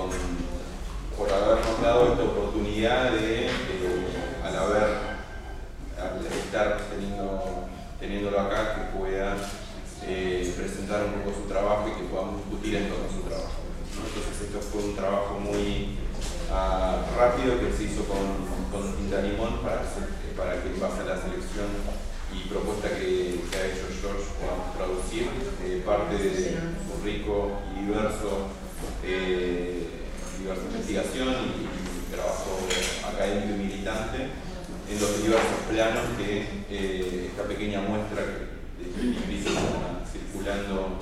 por habernos dado esta oportunidad de, al estar teniéndolo acá, que pueda presentar un poco su trabajo y que podamos discutir en torno a su trabajo, ¿no? Entonces esto fue un trabajo muy rápido que se hizo con tinta limón para que en base a la selección y propuesta que ha hecho George podamos traducir parte de un rico y diverso investigación y trabajo académico y militante en los diversos planos que esta pequeña muestra de crisis está circulando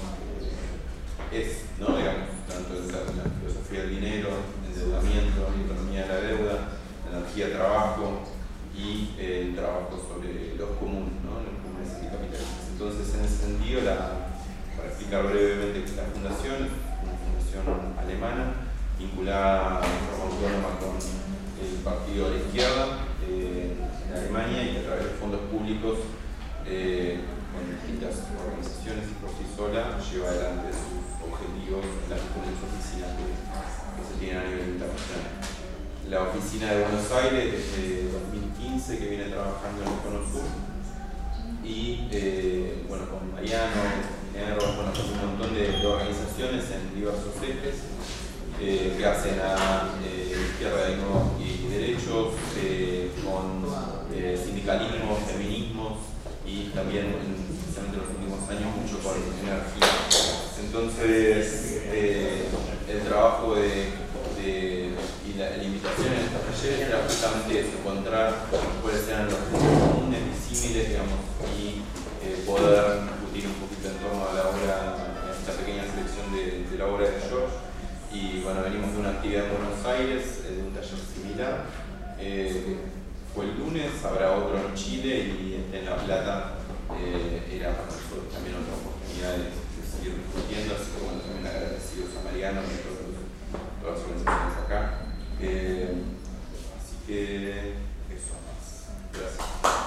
es, ¿no? Digamos, tanto en la filosofía del dinero, endeudamiento, economía de la deuda, energía, trabajo y el trabajo sobre los comunes, ¿no? Los comunes anticapitalistas. Entonces, en ese sentido, para explicar brevemente que la fundación es una fundación alemana vinculada de forma autónoma con el partido de la izquierda en Alemania y que a través de fondos públicos con distintas organizaciones y por sí sola lleva adelante sus objetivos en las diferentes oficinas que se tienen a nivel internacional. La oficina de Buenos Aires desde 2015 que viene trabajando en el Cono Sur y bueno, con Mariano, Minerva, con un montón de organizaciones en diversos ejes que hacen a izquierda y derechos, con sindicalismo, feminismos y también, especialmente en los últimos años, mucho con energía. Entonces, el trabajo y la invitación en estos talleres era justamente eso, encontrar cuáles eran los comunes disímiles, digamos, y poder discutir un poquito en torno a la obra, a esta pequeña selección de la obra de George. Y bueno, venimos de una actividad en Buenos Aires, de un taller similar. Fue el lunes, habrá otro en Chile y en La Plata era para nosotros también otra oportunidad de seguir discutiendo, así que bueno, también agradecidos a Mariano y a todas las organizaciones acá. Así que eso más. Gracias.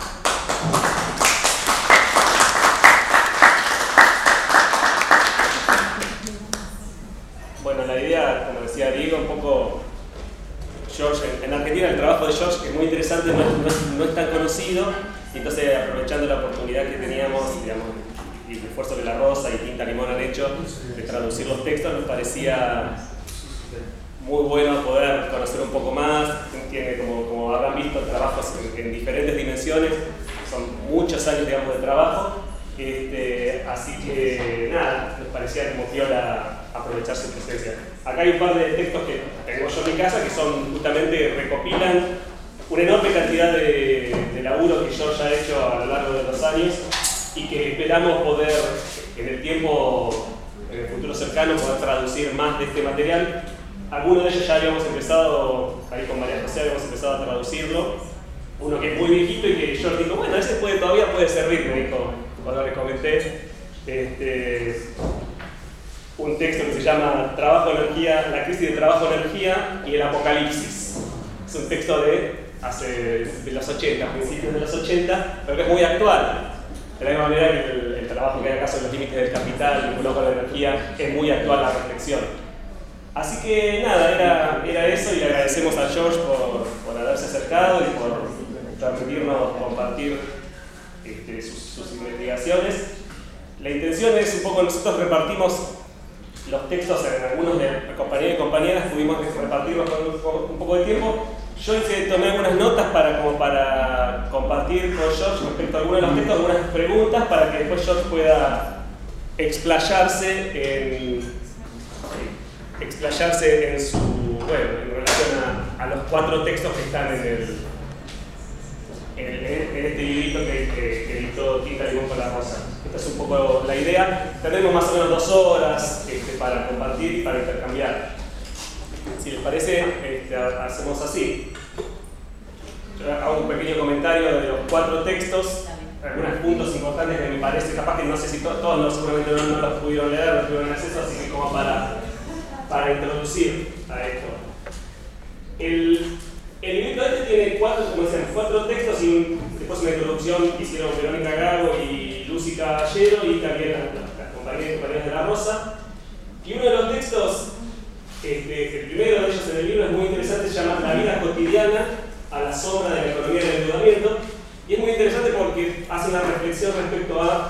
Bueno, la idea, como decía Diego, un poco George, en Argentina el trabajo de George, que es muy interesante, no es tan conocido, y entonces aprovechando la oportunidad que teníamos, digamos, y el esfuerzo que La Rosa y Tinta Limón han hecho de traducir los textos, nos parecía muy bueno poder conocer un poco más. Tiene, como habrán visto, trabajos en diferentes dimensiones, son muchos años, digamos, de trabajo. Así que nada, nos parecía como piola aprovechar su presencia. Acá hay un par de textos que tengo yo en mi casa que son justamente recopilan una enorme cantidad de laburo que George ha hecho a lo largo de los años y que esperamos poder en el tiempo, en el futuro cercano, poder traducir más de este material. Algunos de ellos ya habíamos empezado, ahí con María José habíamos empezado a traducirlo. Uno que es muy viejito y que George dijo, bueno, ese todavía puede servir, me dijo cuando les comenté. Un texto que se llama Trabajo, Energía, la crisis de trabajo, energía y el apocalipsis. Es un texto de los 80, principios de los 80, pero que es muy actual. De la misma manera que el trabajo que hay acá sobre los límites del capital vinculado con la energía, es muy actual la reflexión. Así que nada, era eso, y le agradecemos a George por haberse acercado y por permitirnos compartir sus investigaciones. La intención es un poco, nosotros repartimos los textos en algunos de compañeros y compañeras, pudimos repartirlos con un poco de tiempo. Yo tomé algunas notas para compartir con George respecto a algunos de los textos, algunas preguntas para que después George pueda explayarse en su, bueno, en relación a los 4 textos que están en este librito que editó Tinta Limón con La Rosa. Esta es un poco la idea. Tenemos más o menos 2 horas para compartir y para intercambiar. Si les parece, hacemos así. Yo hago un pequeño comentario de los 4 textos, algunos puntos importantes que me parece, capaz que no sé si todos seguramente no los pudieron leer, no tuvieron acceso, así que como para introducir a esto. El librito tiene 4 textos y después una introducción que hicieron Verónica Gago y Lucy Caballero y también las compañeras de La Rosa. Y uno de los textos El primero de ellos en el libro es muy interesante, se llama La vida cotidiana a la sombra de la economía del endeudamiento, y es muy interesante porque hace una reflexión respecto a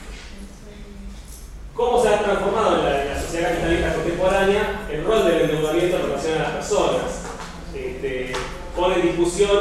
cómo se ha transformado en la sociedad capitalista contemporánea el rol del endeudamiento en relación a las personas. Pone en discusión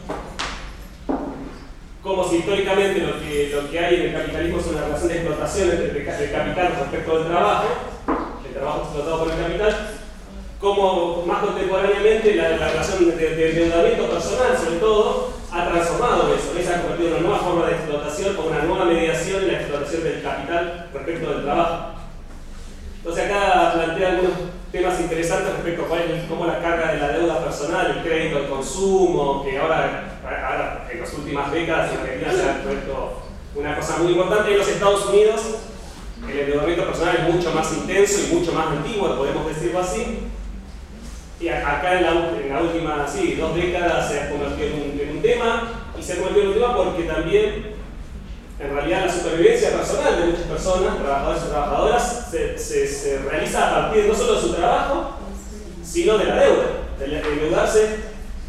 como si históricamente lo que hay en el capitalismo es una relación de explotación entre el capital respecto al trabajo, el trabajo explotado por el capital, como más contemporáneamente la relación de endeudamiento personal, sobre todo, ha transformado eso, se ha convertido en una nueva forma de explotación o una nueva mediación en la explotación del capital respecto del trabajo. Entonces acá plantea algunos temas interesantes respecto a cómo la carga de la deuda personal, el crédito al consumo, que ahora en las últimas décadas en Argentina se ha vuelto una cosa muy importante. En los Estados Unidos el endeudamiento personal es mucho más intenso y mucho más antiguo, podemos decirlo así. Y acá en la última 2 décadas se ha convertido en un tema, y se ha convertido en un tema porque también en realidad la supervivencia personal de muchas personas, trabajadores y trabajadoras, se realiza a partir no solo de su trabajo, sino de la deuda, de endeudarse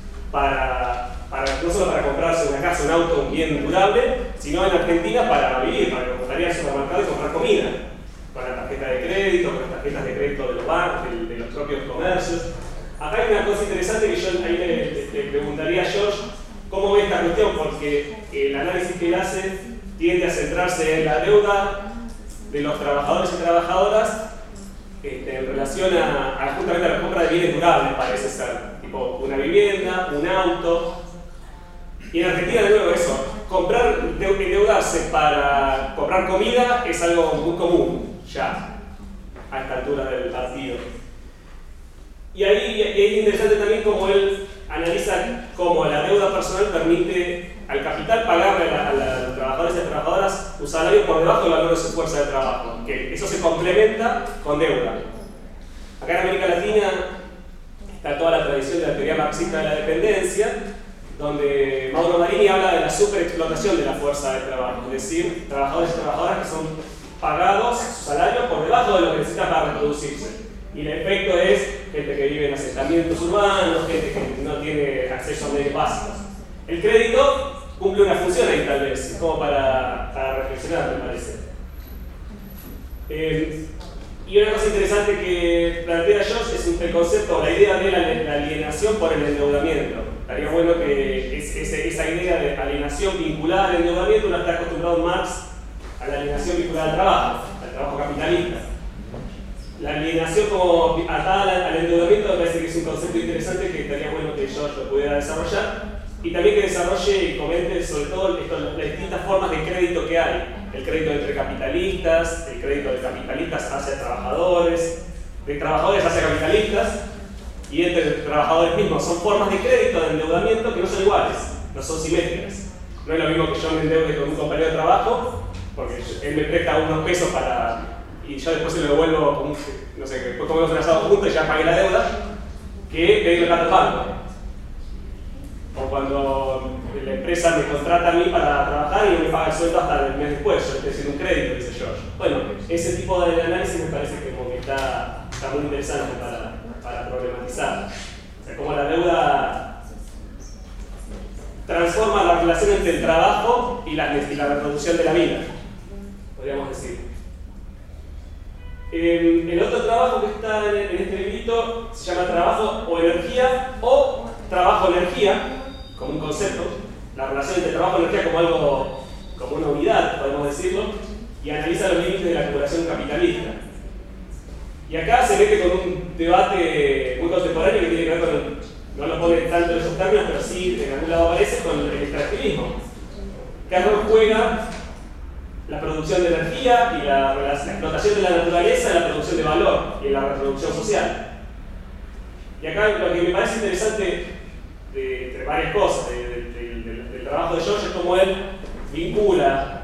no solo para comprarse una casa, un auto, un bien durable, sino en Argentina para vivir, para salir al supermercado y comprar comida, con la tarjeta de crédito, con las tarjetas de crédito de los bancos, de los propios comercios. Acá hay una cosa interesante que yo ahí le preguntaría a George, ¿cómo ve esta cuestión? Porque el análisis que él hace tiende a centrarse en la deuda de los trabajadores y trabajadoras en relación justamente a la compra de bienes durables, parece ser, tipo una vivienda, un auto. Y en Argentina, de nuevo, eso, endeudarse para comprar comida es algo muy común ya, a esta altura del partido. Y ahí es interesante también cómo él analiza cómo la deuda personal permite al capital pagarle a los trabajadores y trabajadoras un salario por debajo del valor de su fuerza de trabajo, que eso se complementa con deuda. Acá en América Latina está toda la tradición de la teoría marxista de la dependencia, donde Mauro Marini habla de la superexplotación de la fuerza de trabajo, es decir, trabajadores y trabajadoras que son pagados su salario por debajo de lo que necesita para reproducirse. Y el efecto es gente que vive en asentamientos urbanos, gente que no tiene acceso a medios básicos. El crédito cumple una función ahí tal vez, como para reflexionar, me parece. Y una cosa interesante que plantea George es el concepto, la idea de la alienación por el endeudamiento. Estaría bueno que esa idea de alienación vinculada al endeudamiento, uno está acostumbrado más a la alienación vinculada al trabajo capitalista. La alienación como atada al endeudamiento me parece que es un concepto interesante que estaría bueno que George lo pudiera desarrollar, y también que desarrolle y comente sobre todo las distintas formas de crédito que hay. El crédito entre capitalistas, el crédito de capitalistas hacia trabajadores, de trabajadores hacia capitalistas y entre trabajadores mismos. Son formas de crédito, de endeudamiento que no son iguales, no son simétricas. No es lo mismo que yo me endeude con un compañero de trabajo porque él me presta unos pesos y yo después se lo devuelvo, no sé, que después comemos un asado juntos y ya pagué la deuda, que pedirle plata al banco. O cuando la empresa me contrata a mí para trabajar y no me paga el sueldo hasta el mes después, yo estoy haciendo un crédito, dice George. Bueno, ese tipo de análisis me parece que como que está muy interesante para problematizar. O sea, como la deuda transforma la relación entre el trabajo y la reproducción de la vida, podríamos decir. El otro trabajo que está en este librito se llama Trabajo o Energía, o Trabajo-Energía, como un concepto, la relación entre trabajo y energía como una unidad, podemos decirlo, y analiza los límites de la acumulación capitalista. Y acá se mete con un debate muy contemporáneo que tiene que ver con, no lo pone tanto en esos términos, pero sí en algún lado aparece, con el extractivismo. ¿Qué rol juega la producción de energía y la explotación de la naturaleza en la producción de valor y en la reproducción social? Y acá lo que me parece interesante entre varias cosas del trabajo de George es cómo él vincula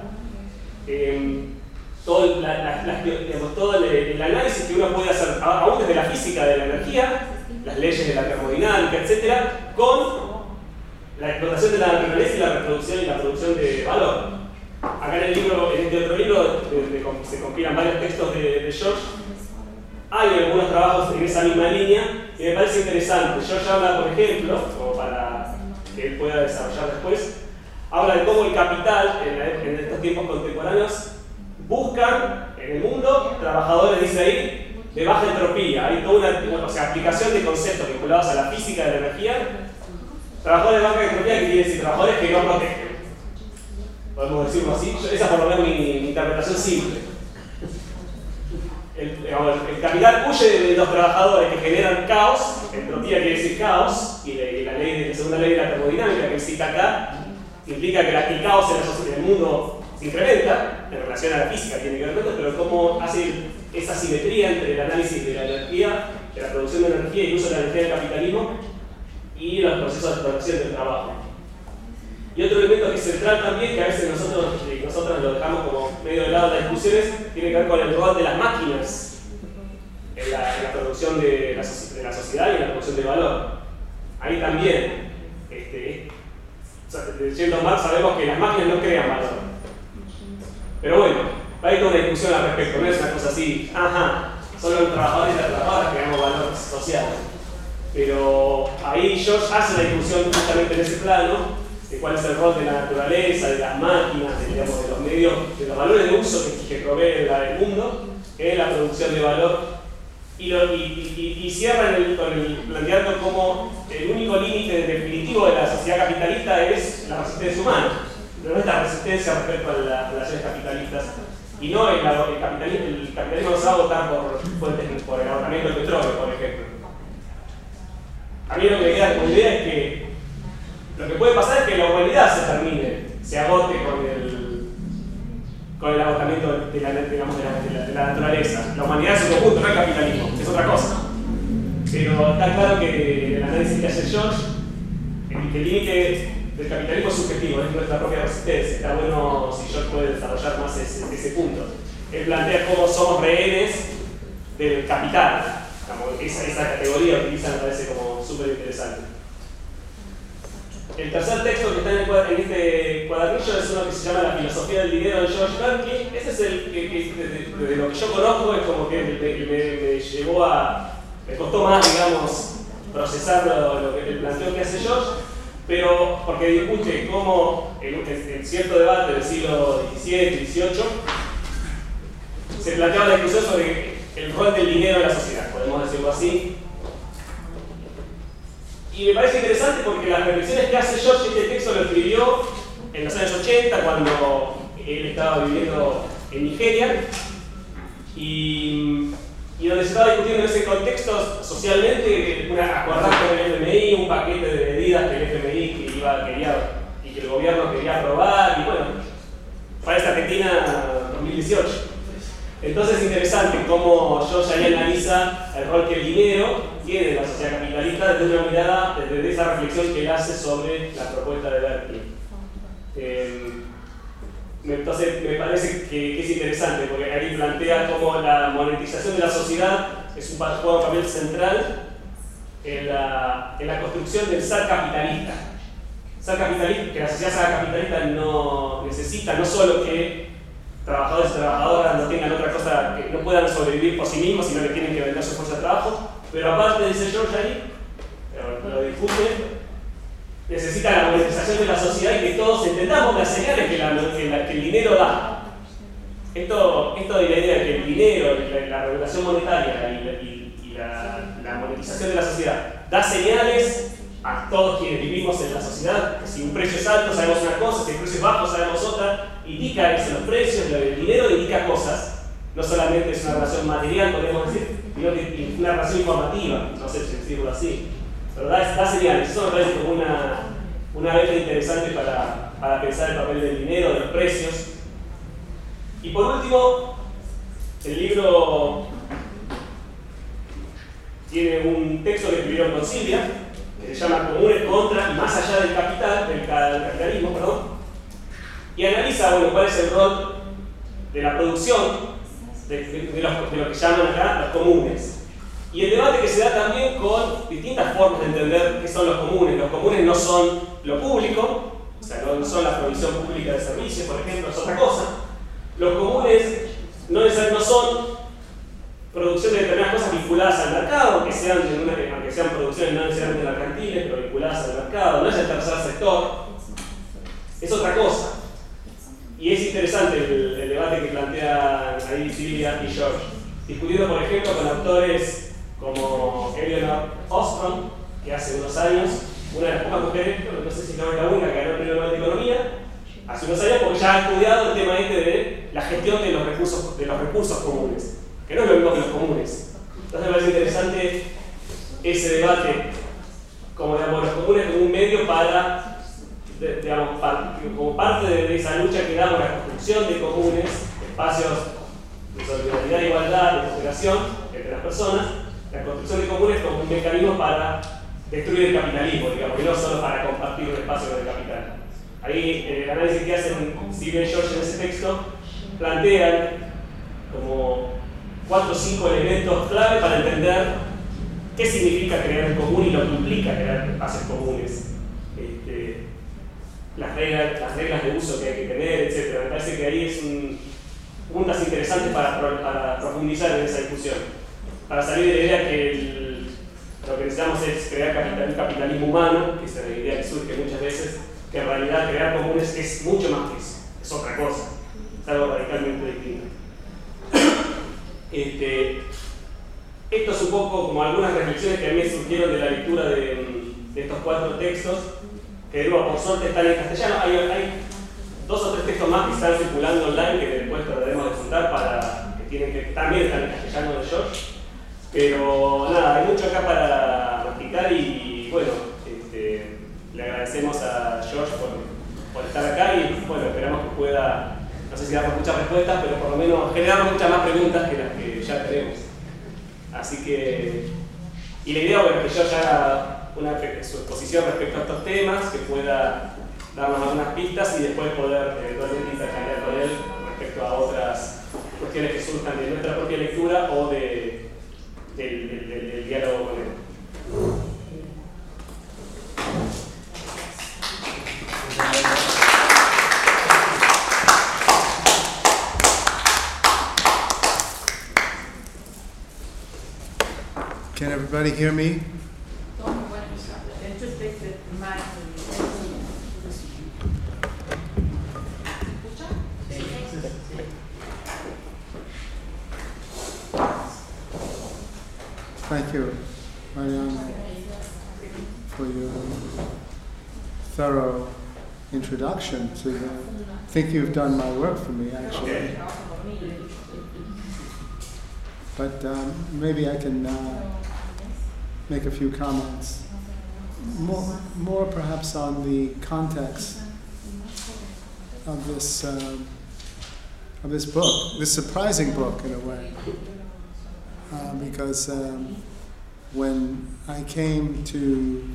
todo el análisis que uno puede hacer, aún desde la física de la energía, las leyes de la termodinámica, etc., con la explotación de la naturaleza y la reproducción y la producción de valor. Acá en este otro libro, donde se compilan varios textos de George, hay algunos trabajos en esa misma línea y me parece interesante. George habla, por ejemplo, como para que él pueda desarrollar después, habla de cómo el capital en estos tiempos contemporáneos buscan en el mundo trabajadores, dice ahí, de baja entropía. Hay toda una aplicación de conceptos vinculados a la física de la energía. Trabajadores de baja entropía, que quiere decir trabajadores que no protegen. Podemos decirlo así. Esa por lo menos mi interpretación simple. El capital huye de los trabajadores que generan caos. Entropía quiere decir caos, y la segunda ley de la termodinámica que cita acá implica que el caos en el mundo se incrementa en relación a la física, tiene que ver con esto, pero cómo hace esa simetría entre el análisis de la energía, de la producción de energía y el uso de la energía del capitalismo y los procesos de explotación del trabajo. Y otro elemento que es central también, que a veces nosotros lo dejamos como medio de lado de las discusiones, tiene que ver con el rol de las máquinas en la producción de la sociedad y en la producción de valor. Ahí también, leyendo Marx, sabemos que las máquinas no crean valor. Pero bueno, hay toda una discusión al respecto, no es una cosa así, son los trabajadores y las trabajadoras que creamos valor social. Pero ahí George hace una discusión justamente en ese plano, de cuál es el rol de la naturaleza, de las máquinas, de los medios, de los valores de uso que provee el mundo en la producción de valor. Y cierra planteando como el único límite definitivo de la sociedad capitalista es la resistencia humana. Pero no es la resistencia respecto a las relaciones capitalistas. Y no el capitalismo no se va a votar por el agotamiento del petróleo, por ejemplo. A mí lo que me queda como idea es que lo que puede pasar es que la humanidad se agote con el agotamiento de la naturaleza. La humanidad es un conjunto, no el capitalismo, es otra cosa. Pero está claro que el análisis que hace George, el límite del capitalismo es subjetivo, es nuestra propia resistencia. Está bueno si George puede desarrollar más ese punto. Él plantea cómo somos rehenes del capital. Esa categoría que utiliza me parece como súper interesante. El tercer texto que está en este cuadernillo es uno que se llama La filosofía del dinero de George Berkeley. Ese es el que de lo que yo conozco, es como que me llevó me costó más, digamos, procesar el planteo que hace George, pero porque discute cómo en cierto debate del siglo XVII y XVIII se planteaba la discusión sobre el rol del dinero en la sociedad, podemos decirlo así. Y me parece interesante porque las reflexiones que hace George, este texto lo escribió en los años 80, cuando él estaba viviendo en Nigeria, y donde se estaba discutiendo en ese contexto socialmente acordar con el FMI un paquete de medidas que el FMI quería y que el gobierno quería aprobar, y bueno, para esta Argentina 2018. Entonces es interesante cómo George ahí analiza el rol que el dinero tiene en la sociedad capitalista desde una mirada, desde esa reflexión que él hace sobre la propuesta de Berkeley. Entonces me parece que es interesante porque ahí plantea cómo la monetización de la sociedad juega un papel central en la construcción del ser capitalista. Que la sociedad sea capitalista no necesita no solo que trabajadores y trabajadoras no tengan otra cosa, que no puedan sobrevivir por sí mismos, sino que tienen que vender su fuerza de trabajo, pero aparte, dice George ahí, lo discute, necesita la monetización de la sociedad y que todos entendamos las señales que el dinero da. Esto de la idea de que el dinero, la regulación monetaria y la monetización de la sociedad da señales a todos quienes vivimos en la sociedad, que si un precio es alto sabemos una cosa, si el precio es bajo sabemos otra, indica eso, los precios, el dinero indica cosas, no solamente es una relación material, podemos decir, sino que es una relación informativa, no sé si decirlo así, pero da señales. Eso me parece como una vez interesante para pensar el papel del dinero, de los precios. Y por último, el libro tiene un texto que escribieron con Silvia, que se llama Comunes contra y más allá del capitalismo, y analiza cuál es el rol de la producción de lo que llaman acá los comunes. Y el debate que se da también con distintas formas de entender qué son los comunes. Los comunes no son lo público, o sea, no son la provisión pública de servicios, por ejemplo, es otra cosa. Los comunes no son producción de determinadas cosas aunque sean producciones no necesariamente mercantiles, pero vinculadas al mercado, no es el tercer sector, es otra cosa. Y es interesante el debate que plantean ahí Silvia y George, discutido por ejemplo con autores como Eleanor Ostrom, que hace unos años, una de las pocas mujeres, no sé si no es la única, que ganó el premio Nobel de Economía, hace unos años, porque ya ha estudiado el tema de la gestión de los recursos comunes, que no es lo mismo que los comunes. Entonces me parece interesante ese debate, como digamos, los comunes como un medio para, digamos, como parte de esa lucha que damos, la construcción de comunes, espacios de solidaridad, igualdad, de cooperación entre las personas, la construcción de comunes como un mecanismo para destruir el capitalismo, digamos, y no solo para compartir un espacio con el capital. Ahí el análisis que hacen Silvia y George en ese texto plantean como 4 o 5 elementos clave para entender qué significa crear un común y lo que implica crear espacios comunes. Las reglas de uso que hay que tener, etc. Me parece que ahí es puntas interesantes para profundizar en esa discusión. Para salir de la idea que lo que necesitamos es crear un capitalismo humano, que es la idea que surge muchas veces, que en realidad crear comunes es mucho más que eso, es otra cosa, es algo radicalmente distinto. Esto es un poco como algunas reflexiones que a mí me surgieron de la lectura de estos 4 textos, que luego por suerte están en castellano. Hay 2 o 3 textos más que están circulando online que después trataremos de juntar que también están en castellano de George. Pero nada, hay mucho acá para masticar y bueno, le agradecemos a George por estar acá y bueno, esperamos que pueda, no sé si darnos muchas respuestas, pero por lo menos generarnos muchas más preguntas que las que ya tenemos. Así que, y la idea es que George haga su exposición respecto a estos temas, que pueda darnos algunas pistas y después poder eventualmente intercambiar con él respecto a otras cuestiones que surjan de nuestra propia lectura o del diálogo con él. Can everybody hear me? Thank you, Mariana, for your thorough introduction to the... I think you've done my work for me, actually. But maybe I can make a few comments. More perhaps on the context of this book, this surprising book in a way. Because when I came to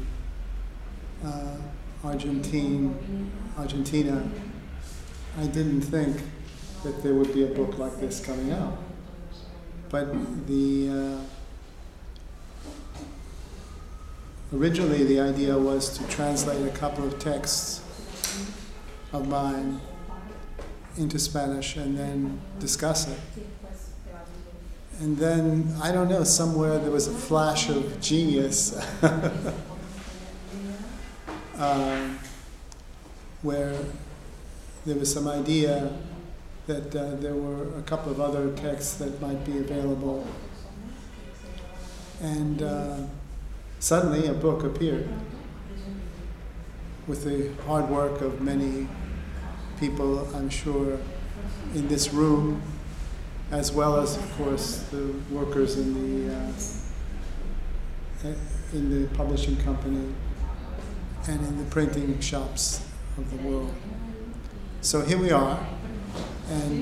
Argentina, I didn't think that there would be a book like this coming out. But originally the idea was to translate a couple of texts of mine into Spanish and then discuss it. And then, I don't know, somewhere there was a flash of genius where there was some idea that there were a couple of other texts that might be available. And suddenly a book appeared with the hard work of many people, I'm sure, in this room, as well as, of course, the workers in the publishing company and in the printing shops of the world. So here we are, and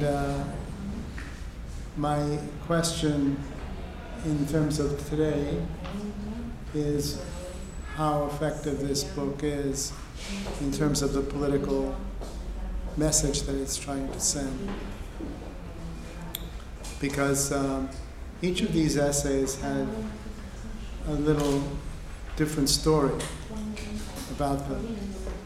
my question in terms of today is how effective this book is in terms of the political message that it's trying to send. Because each of these essays had a little different story about them.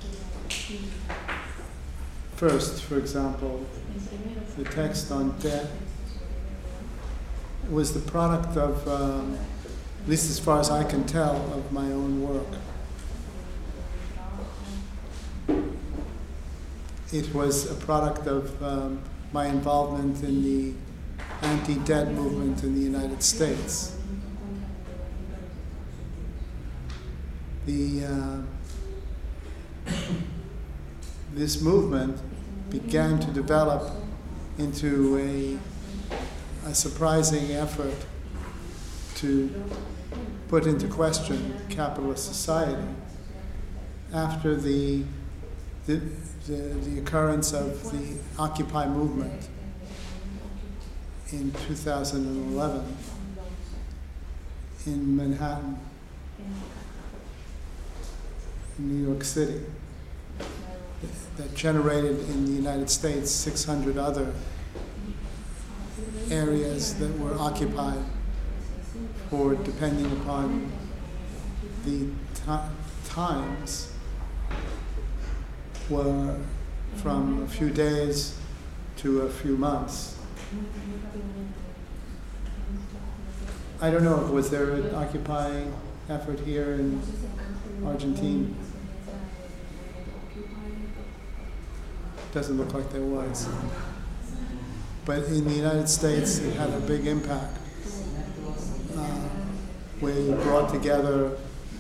First, for example, the text on debt was the product of at least as far as I can tell of my own work. It was a product of my involvement in the anti-debt movement in the United States. This movement began to develop into a surprising effort to put into question capitalist society after the occurrence of the Occupy movement in 2011 in Manhattan, in New York City, that generated in the United States 600 other areas that were occupied for, depending upon the times, were from a few days to a few months. I don't know, was there an occupying effort here in Argentina? Doesn't look like there was. But in the United States, it had a big impact. We brought together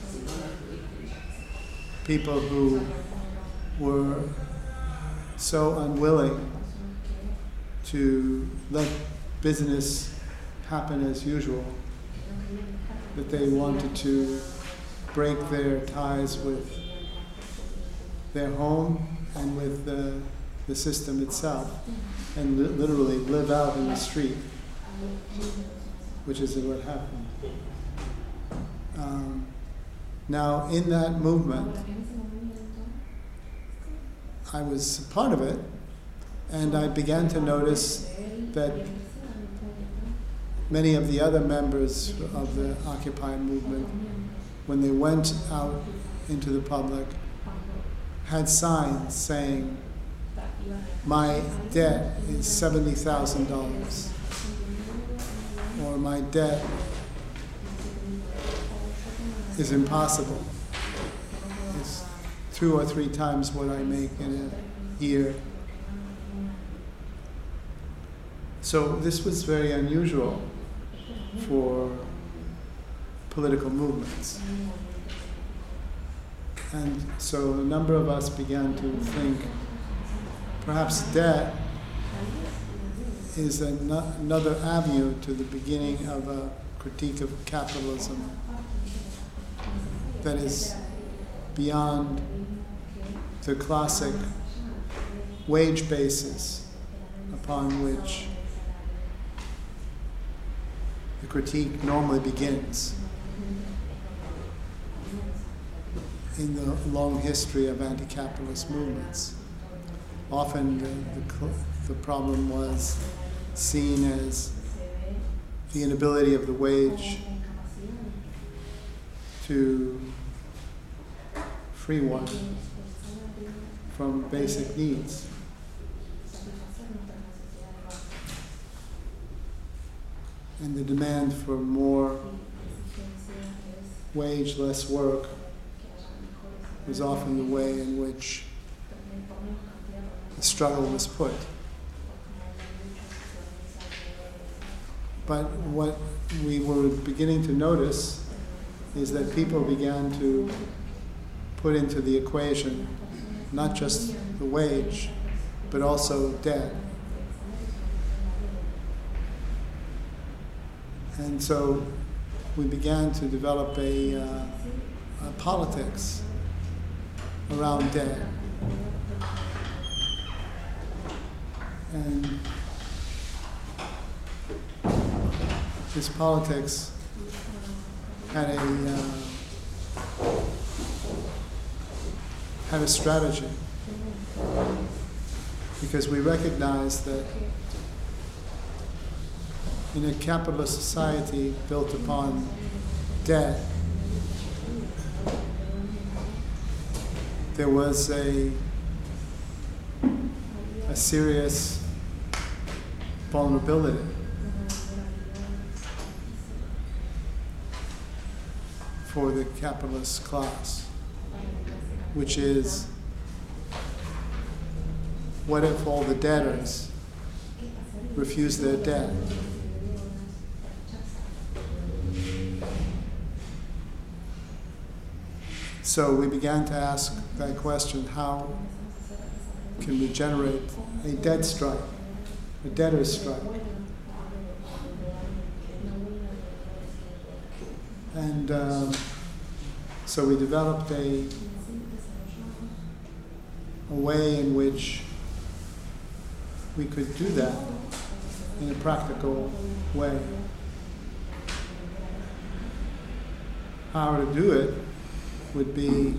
people who were so unwilling to let business happen as usual that they wanted to break their ties with their home and with the system itself, and literally live out in the street, which is what happened. Now, in that movement, I was part of it, and I began to notice that many of the other members of the Occupy movement, when they went out into the public, had signs saying, "My debt is $70,000," or "My debt is impossible. It's 2 or 3 times what I make in a year." So this was very unusual for political movements. And so a number of us began to think perhaps debt is another avenue to the beginning of a critique of capitalism that is beyond the classic wage basis upon which the critique normally begins in the long history of anti-capitalist movements. Often the problem was seen as the inability of the wage to free one from basic needs. And the demand for more wage, less work was often the way in which the struggle was put. But what we were beginning to notice is that people began to put into the equation not just the wage, but also debt. And so we began to develop a politics around debt. And this politics had a strategy, because we recognized that in a capitalist society built upon debt, there was a serious vulnerability. for the capitalist class, which is, what if all the debtors refuse their debt? So we began to ask that question: how can we generate a debt strike, a debtor's strike? And so we developed a way in which we could do that in a practical way. How to do it would be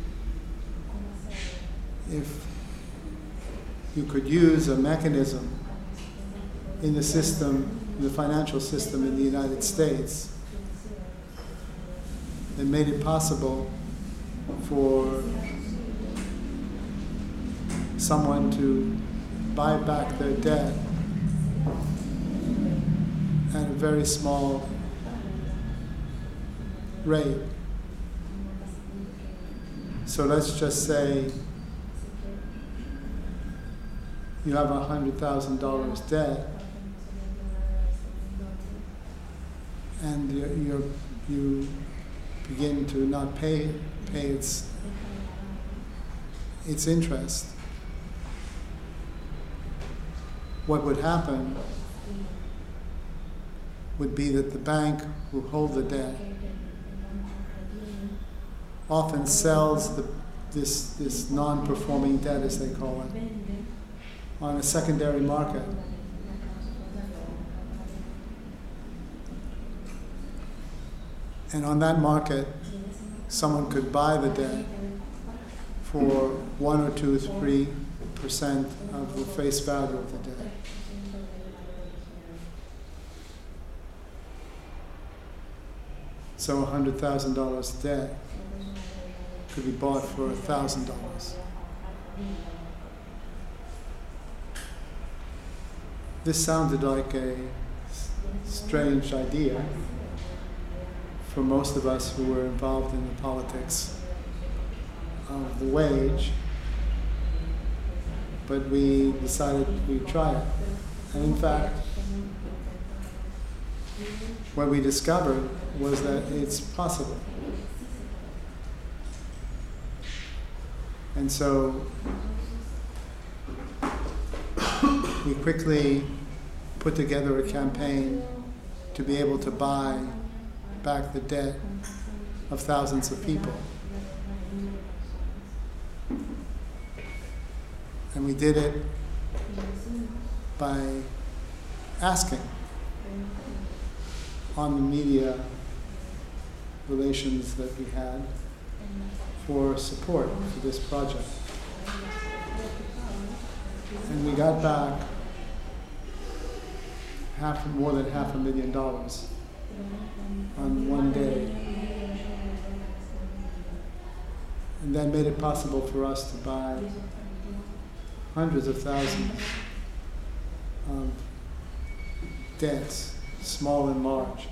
if you could use a mechanism in the system, in the financial system in the United States, that made it possible for someone to buy back their debt at a very small rate. So let's just say you have $100,000 debt, and you begin to not pay its interest. What would happen would be that the bank who hold the debt often sells this non-performing debt, as they call it, on a secondary market. And on that market, someone could buy the debt for 1 or 2 or 3% of the face value of the debt. So $100,000 debt could be bought for $1,000. This sounded like a strange idea for most of us who were involved in the politics of the wage, but we decided we'd try it. And in fact, what we discovered was that it's possible. And so we quickly put together a campaign to be able to buy back the debt of thousands of people. And we did it by asking on the media relations that we had for support for this project. And we got back more than $500,000 on one day. And that made it possible for us to buy hundreds of thousands of debts, small and large.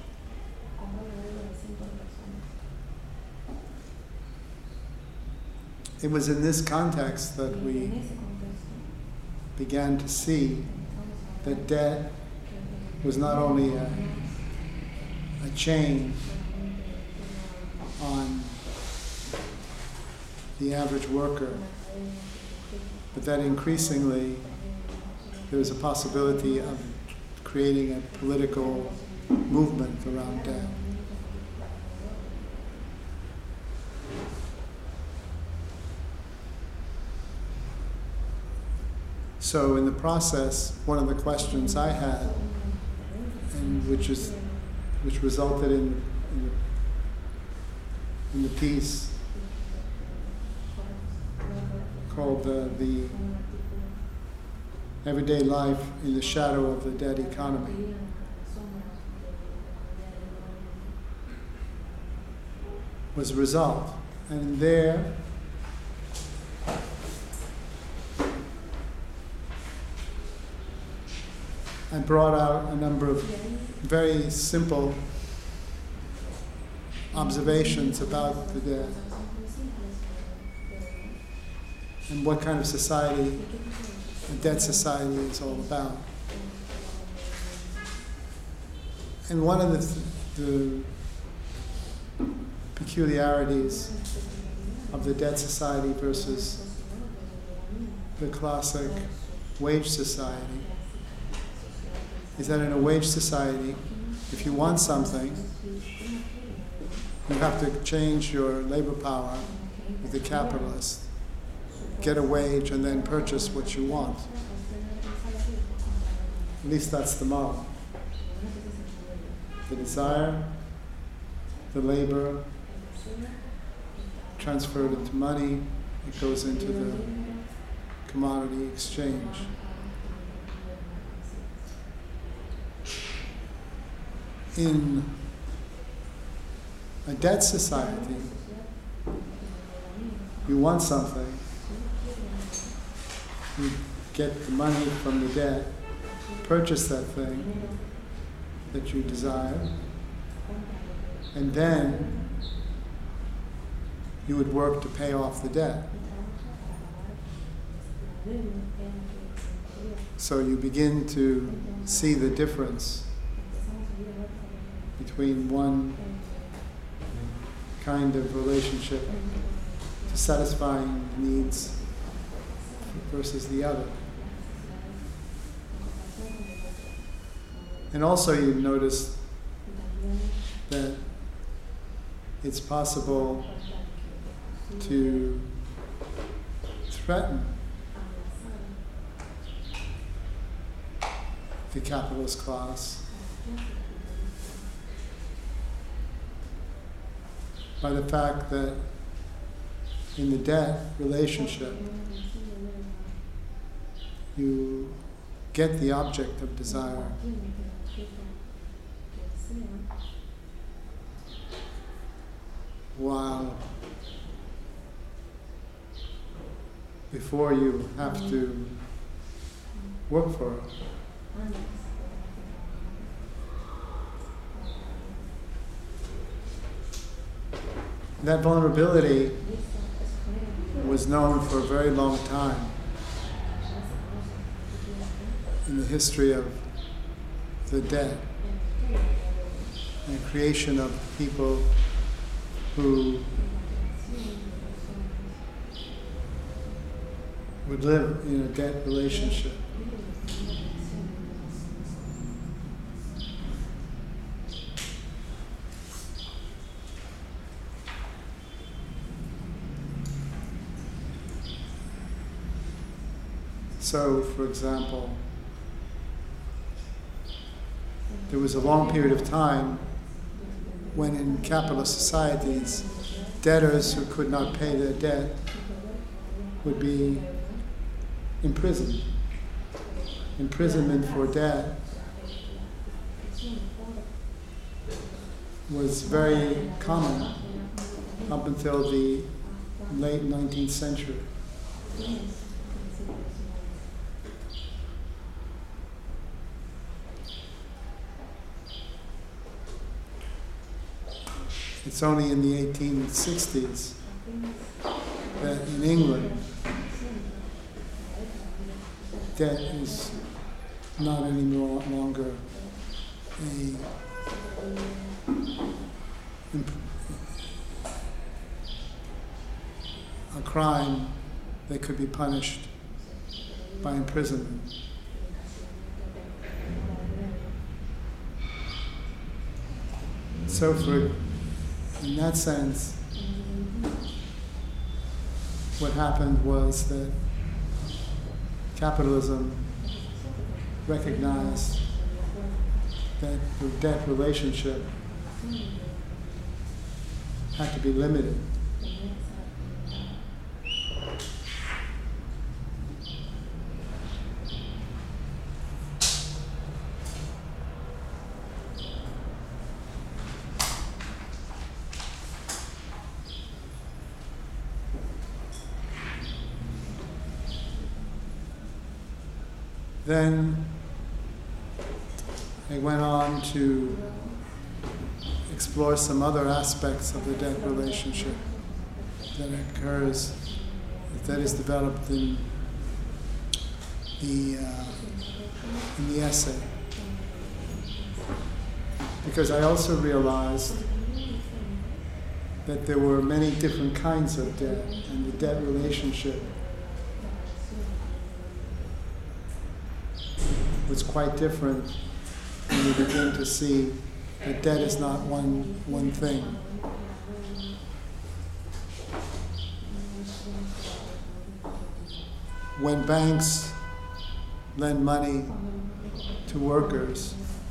It was in this context that we began to see that debt was not only a chain on the average worker, but that increasingly there was a possibility of creating a political movement around debt. So in the process, one of the questions I had, and which resulted in the piece called the Everyday Life in the Shadow of the Debt Economy, was resolved. And there, I brought out a number of very simple observations about the debt and what kind of society a debt society is all about. And one of the peculiarities of the debt society versus the classic wage society is that in a wage society, if you want something, you have to change your labor power with the capitalist, get a wage, and then purchase what you want. At least that's the model. The desire, the labor, transferred into money, it goes into the commodity exchange. In a debt society, you want something, you get the money from the debt, purchase that thing that you desire, and then you would work to pay off the debt. So you begin to see the difference between one kind of relationship to satisfying needs versus the other. And also you notice that it's possible to threaten the capitalist class by the fact that in the debt relationship you get the object of desire, while before you have to work for it. That vulnerability was known for a very long time in the history of the debt and the creation of people who would live in a debt relationship. So, for example, there was a long period of time when in capitalist societies, debtors who could not pay their debt would be imprisoned. Imprisonment for debt was very common up until the late 19th century. It's only in the 1860s that in England, debt is not any longer a crime that could be punished by imprisonment. So in that sense, what happened was that capitalism recognized that the debt relationship had to be limited. Then they went on to explore some other aspects of the debt relationship that occurs, that is developed in the essay. Because I also realized that there were many different kinds of debt, and the debt relationship was quite different when you begin to see that debt is not one thing. When banks lend money to workers,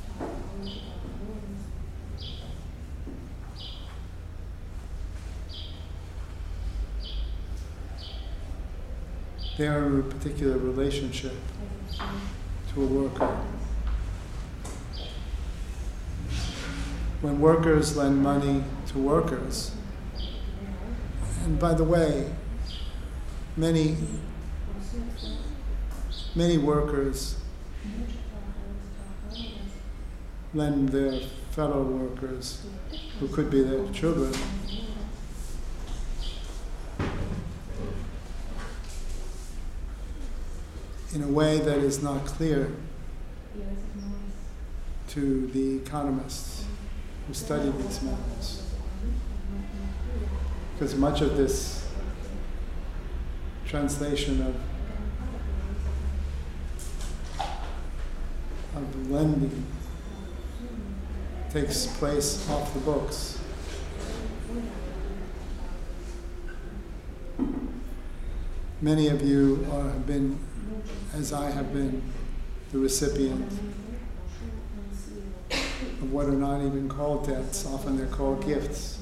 they are in a particular relationship to a worker. When workers lend money to workers, and by the way, many workers lend their fellow workers, who could be their children, in a way that is not clear to the economists who study these matters. Because much of this translation of lending takes place off the books. Many of you have been, as I have been, the recipient of what are not even called debts. Often they're called gifts.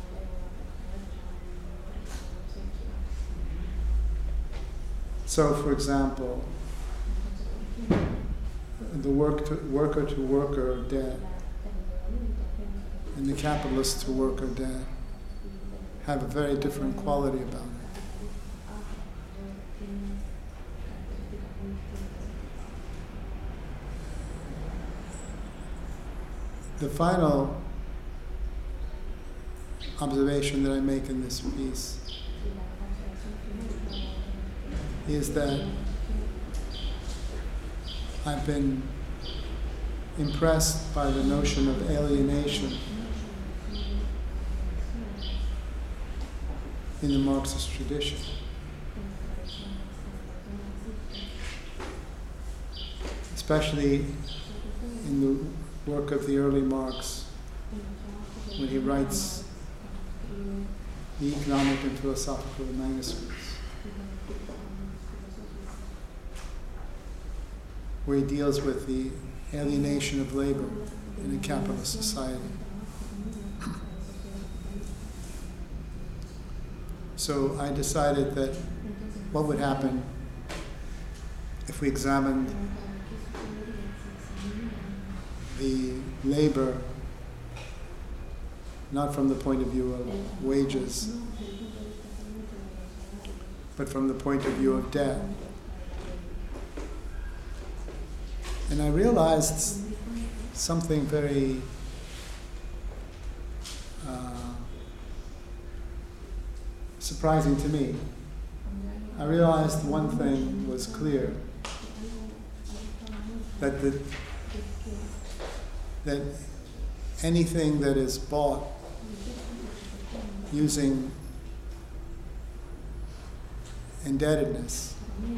So, for example, the worker-to-worker debt and the capitalist-to-worker debt have a very different quality about it. The final observation that I make in this piece is that I've been impressed by the notion of alienation in the Marxist tradition. Especially in the work of the early Marx, when he writes the economic and philosophical manuscripts, where he deals with the alienation of labor in a capitalist society. So I decided that what would happen if we examined the labor not from the point of view of wages, but from the point of view of debt. And I realized something very surprising to me. I realized one thing was clear, that that anything that is bought using indebtedness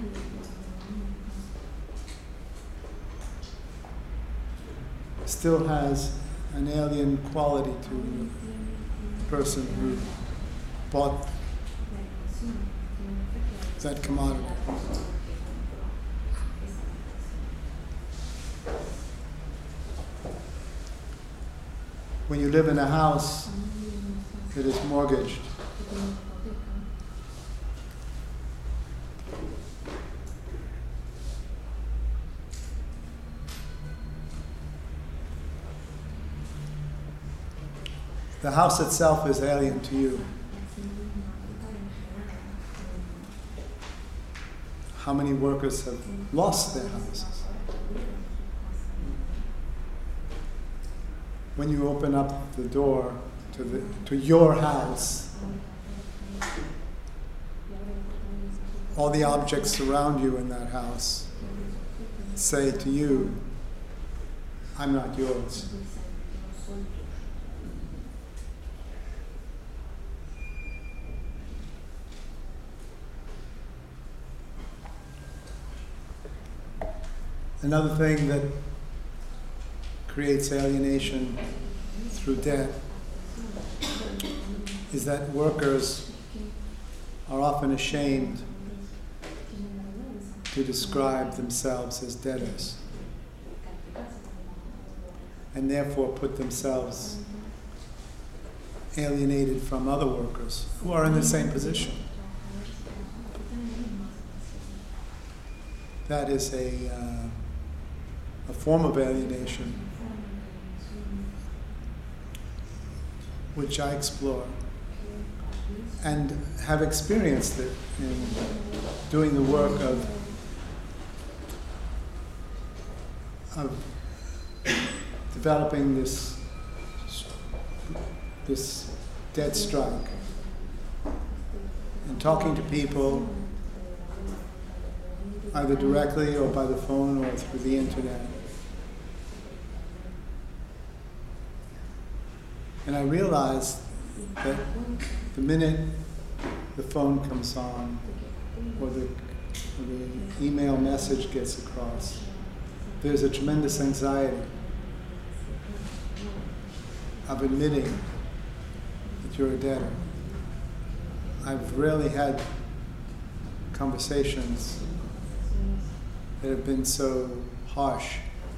still has an alien quality to the person who bought that commodity. When you live in a house that is mortgaged, the house itself is alien to you. How many workers have lost their houses? when you open up the door to your house, all the objects around you in that house say to you, I'm not yours. Another thing that creates alienation through debt is that workers are often ashamed to describe themselves as debtors, and therefore put themselves alienated from other workers who are in the same position. That is a form of alienation which I explore and have experienced it in doing the work of developing this debt strike and talking to people either directly or by the phone or through the internet. And I realized that the minute the phone comes on or the email message gets across, there's a tremendous anxiety of admitting that you're a debtor. I've rarely had conversations that have been so harsh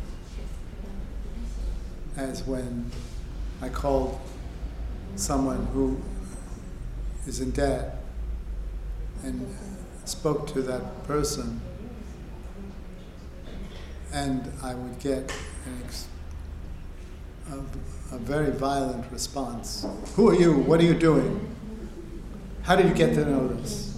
as when I called someone who is in debt and spoke to that person, and I would get a very violent response. Who are you? What are you doing? How did you get to know this?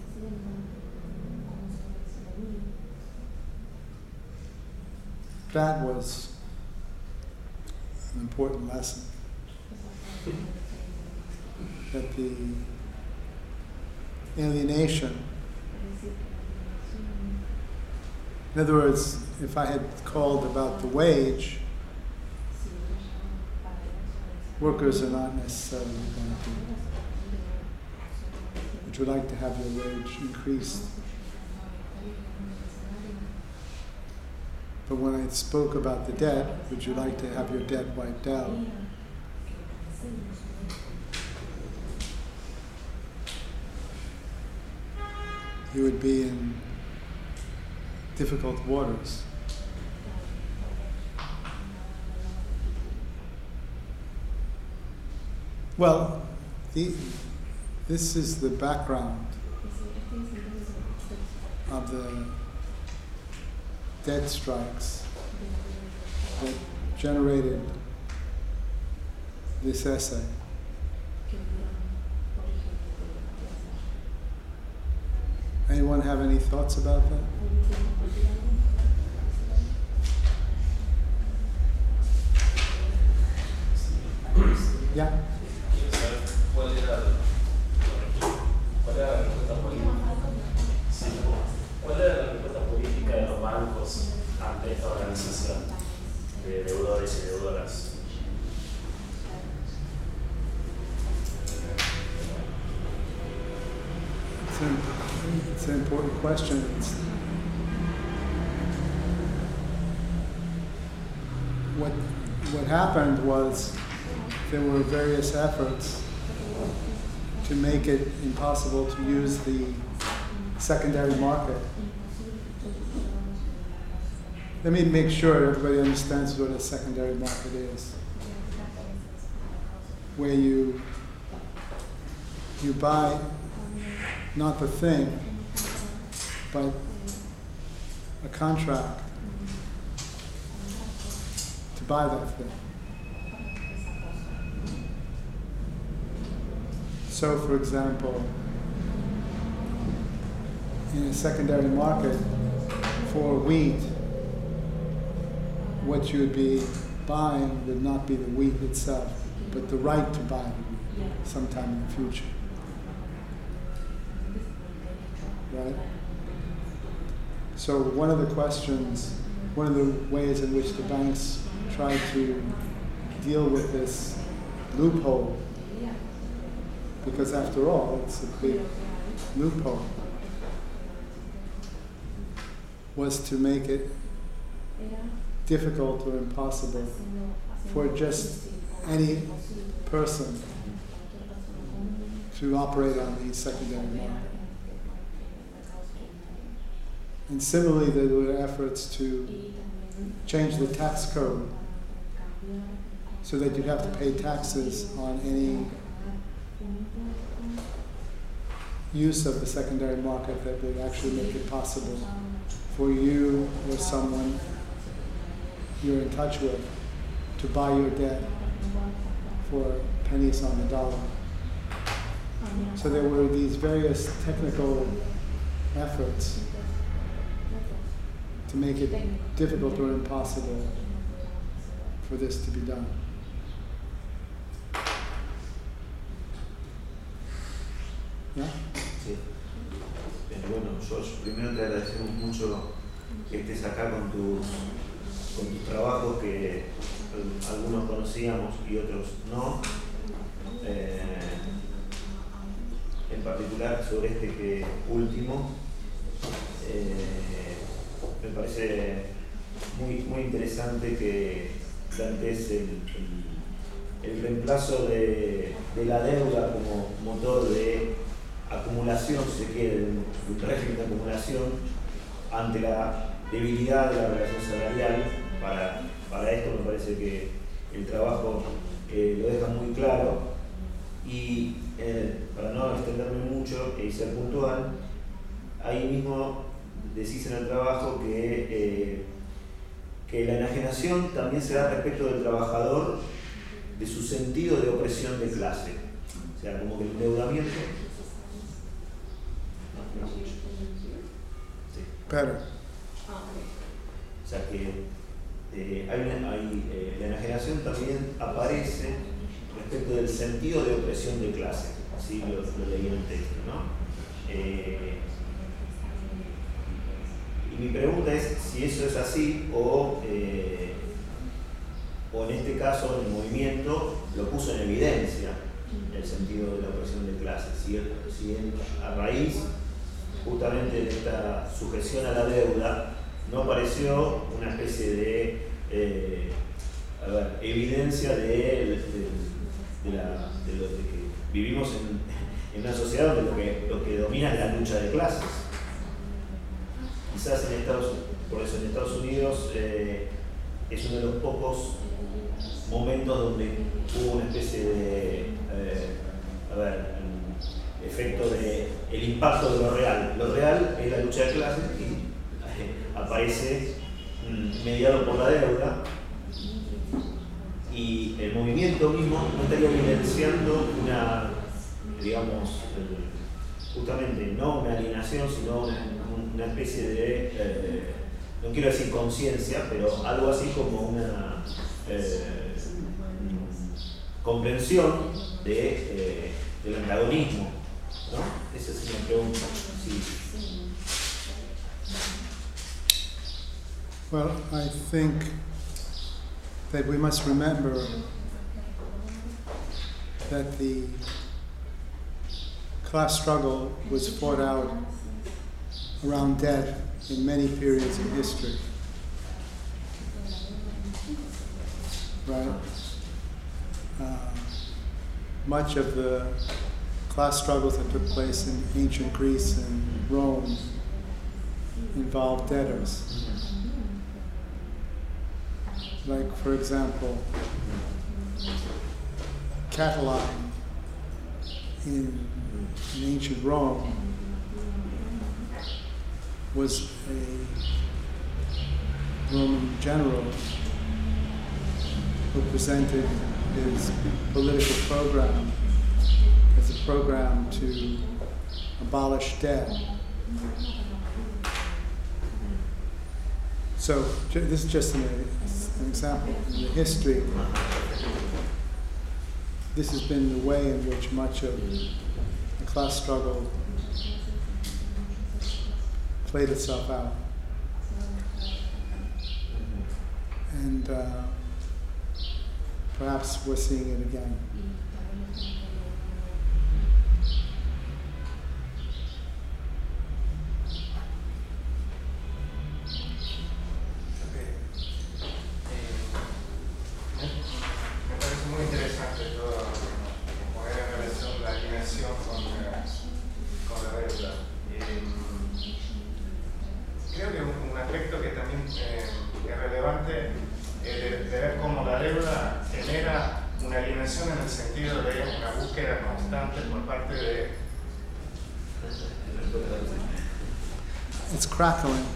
That was an important lesson. That the alienation, in other words, if I had called about the wage, workers are not necessarily going to, would you like to have your wage increased? But when I spoke about the debt, would you like to have your debt wiped out? You would be in difficult waters. Well, this is the background of the debt strikes that generated this essay. Anyone have any thoughts about that? Yeah. ¿Cuál era la respuesta política? Sí. ¿Cuál era la respuesta política de los bancos ante esta organización de deudores y deudoras? It's an important question. What happened was there were various efforts to make it impossible to use the secondary market. Let me make sure everybody understands what a secondary market is. Where you buy not the thing, but a contract to buy that thing. So, for example, in a secondary market for wheat, what you would be buying would not be the wheat itself, but the right to buy the wheat sometime in the future. Right? So one of the questions, one of the ways in which the banks try to deal with this loophole, because after all, it's a big loophole, was to make it difficult or impossible for just any person to operate on the secondary market. And similarly, there were efforts to change the tax code so that you'd have to pay taxes on any use of the secondary market that would actually make it possible for you or someone you're in touch with to buy your debt for pennies on the dollar. So there were these various technical efforts to make it difficult or impossible for this to be done. ¿Ya? Sí. Bueno, George, primero te agradecemos mucho que estés acá con tus trabajos que algunos conocíamos y otros no. En particular sobre este que último, me parece muy interesante que plantees el reemplazo de la deuda como motor de acumulación, si se quiere, de un régimen de acumulación ante la debilidad de la relación salarial. Para esto me parece que el trabajo lo deja muy claro y para no extenderme mucho y ser puntual, ahí mismo decís en el trabajo que la enajenación también se da respecto del trabajador, de su sentido de opresión de clase. O sea, como que el endeudamiento... Sí. Pero. O sea que la enajenación también aparece respecto del sentido de opresión de clase. Así lo leí en el texto, ¿no? Y mi pregunta es si eso es así o en este caso en el movimiento lo puso en evidencia el sentido de la opresión de clase. Si a raíz justamente de esta sujeción a la deuda no apareció una especie de evidencia de lo que vivimos en una sociedad donde lo que domina es la lucha de clases. Quizás por eso en Estados Unidos es uno de los pocos momentos donde hubo una especie de efecto de el impacto de lo real. Lo real es la lucha de clases y aparece mediado por la deuda, y el movimiento mismo no estaría evidenciando una, digamos, justamente no una alienación, sino una especie de, no quiero decir conciencia, pero algo así como una comprensión del antagonismo, ¿no? Esa es una pregunta. Sí. Well, I think that we must remember that the class struggle was fought out around debt in many periods in history. Right? Much of the class struggles that took place in ancient Greece and Rome involved debtors. Like, for example, Catiline in ancient Rome was a Roman general who presented his political program as a program to abolish debt. So this is just an example. In the history, this has been the way in which much of the class struggle played itself out. And perhaps we're seeing it again. It's crackling.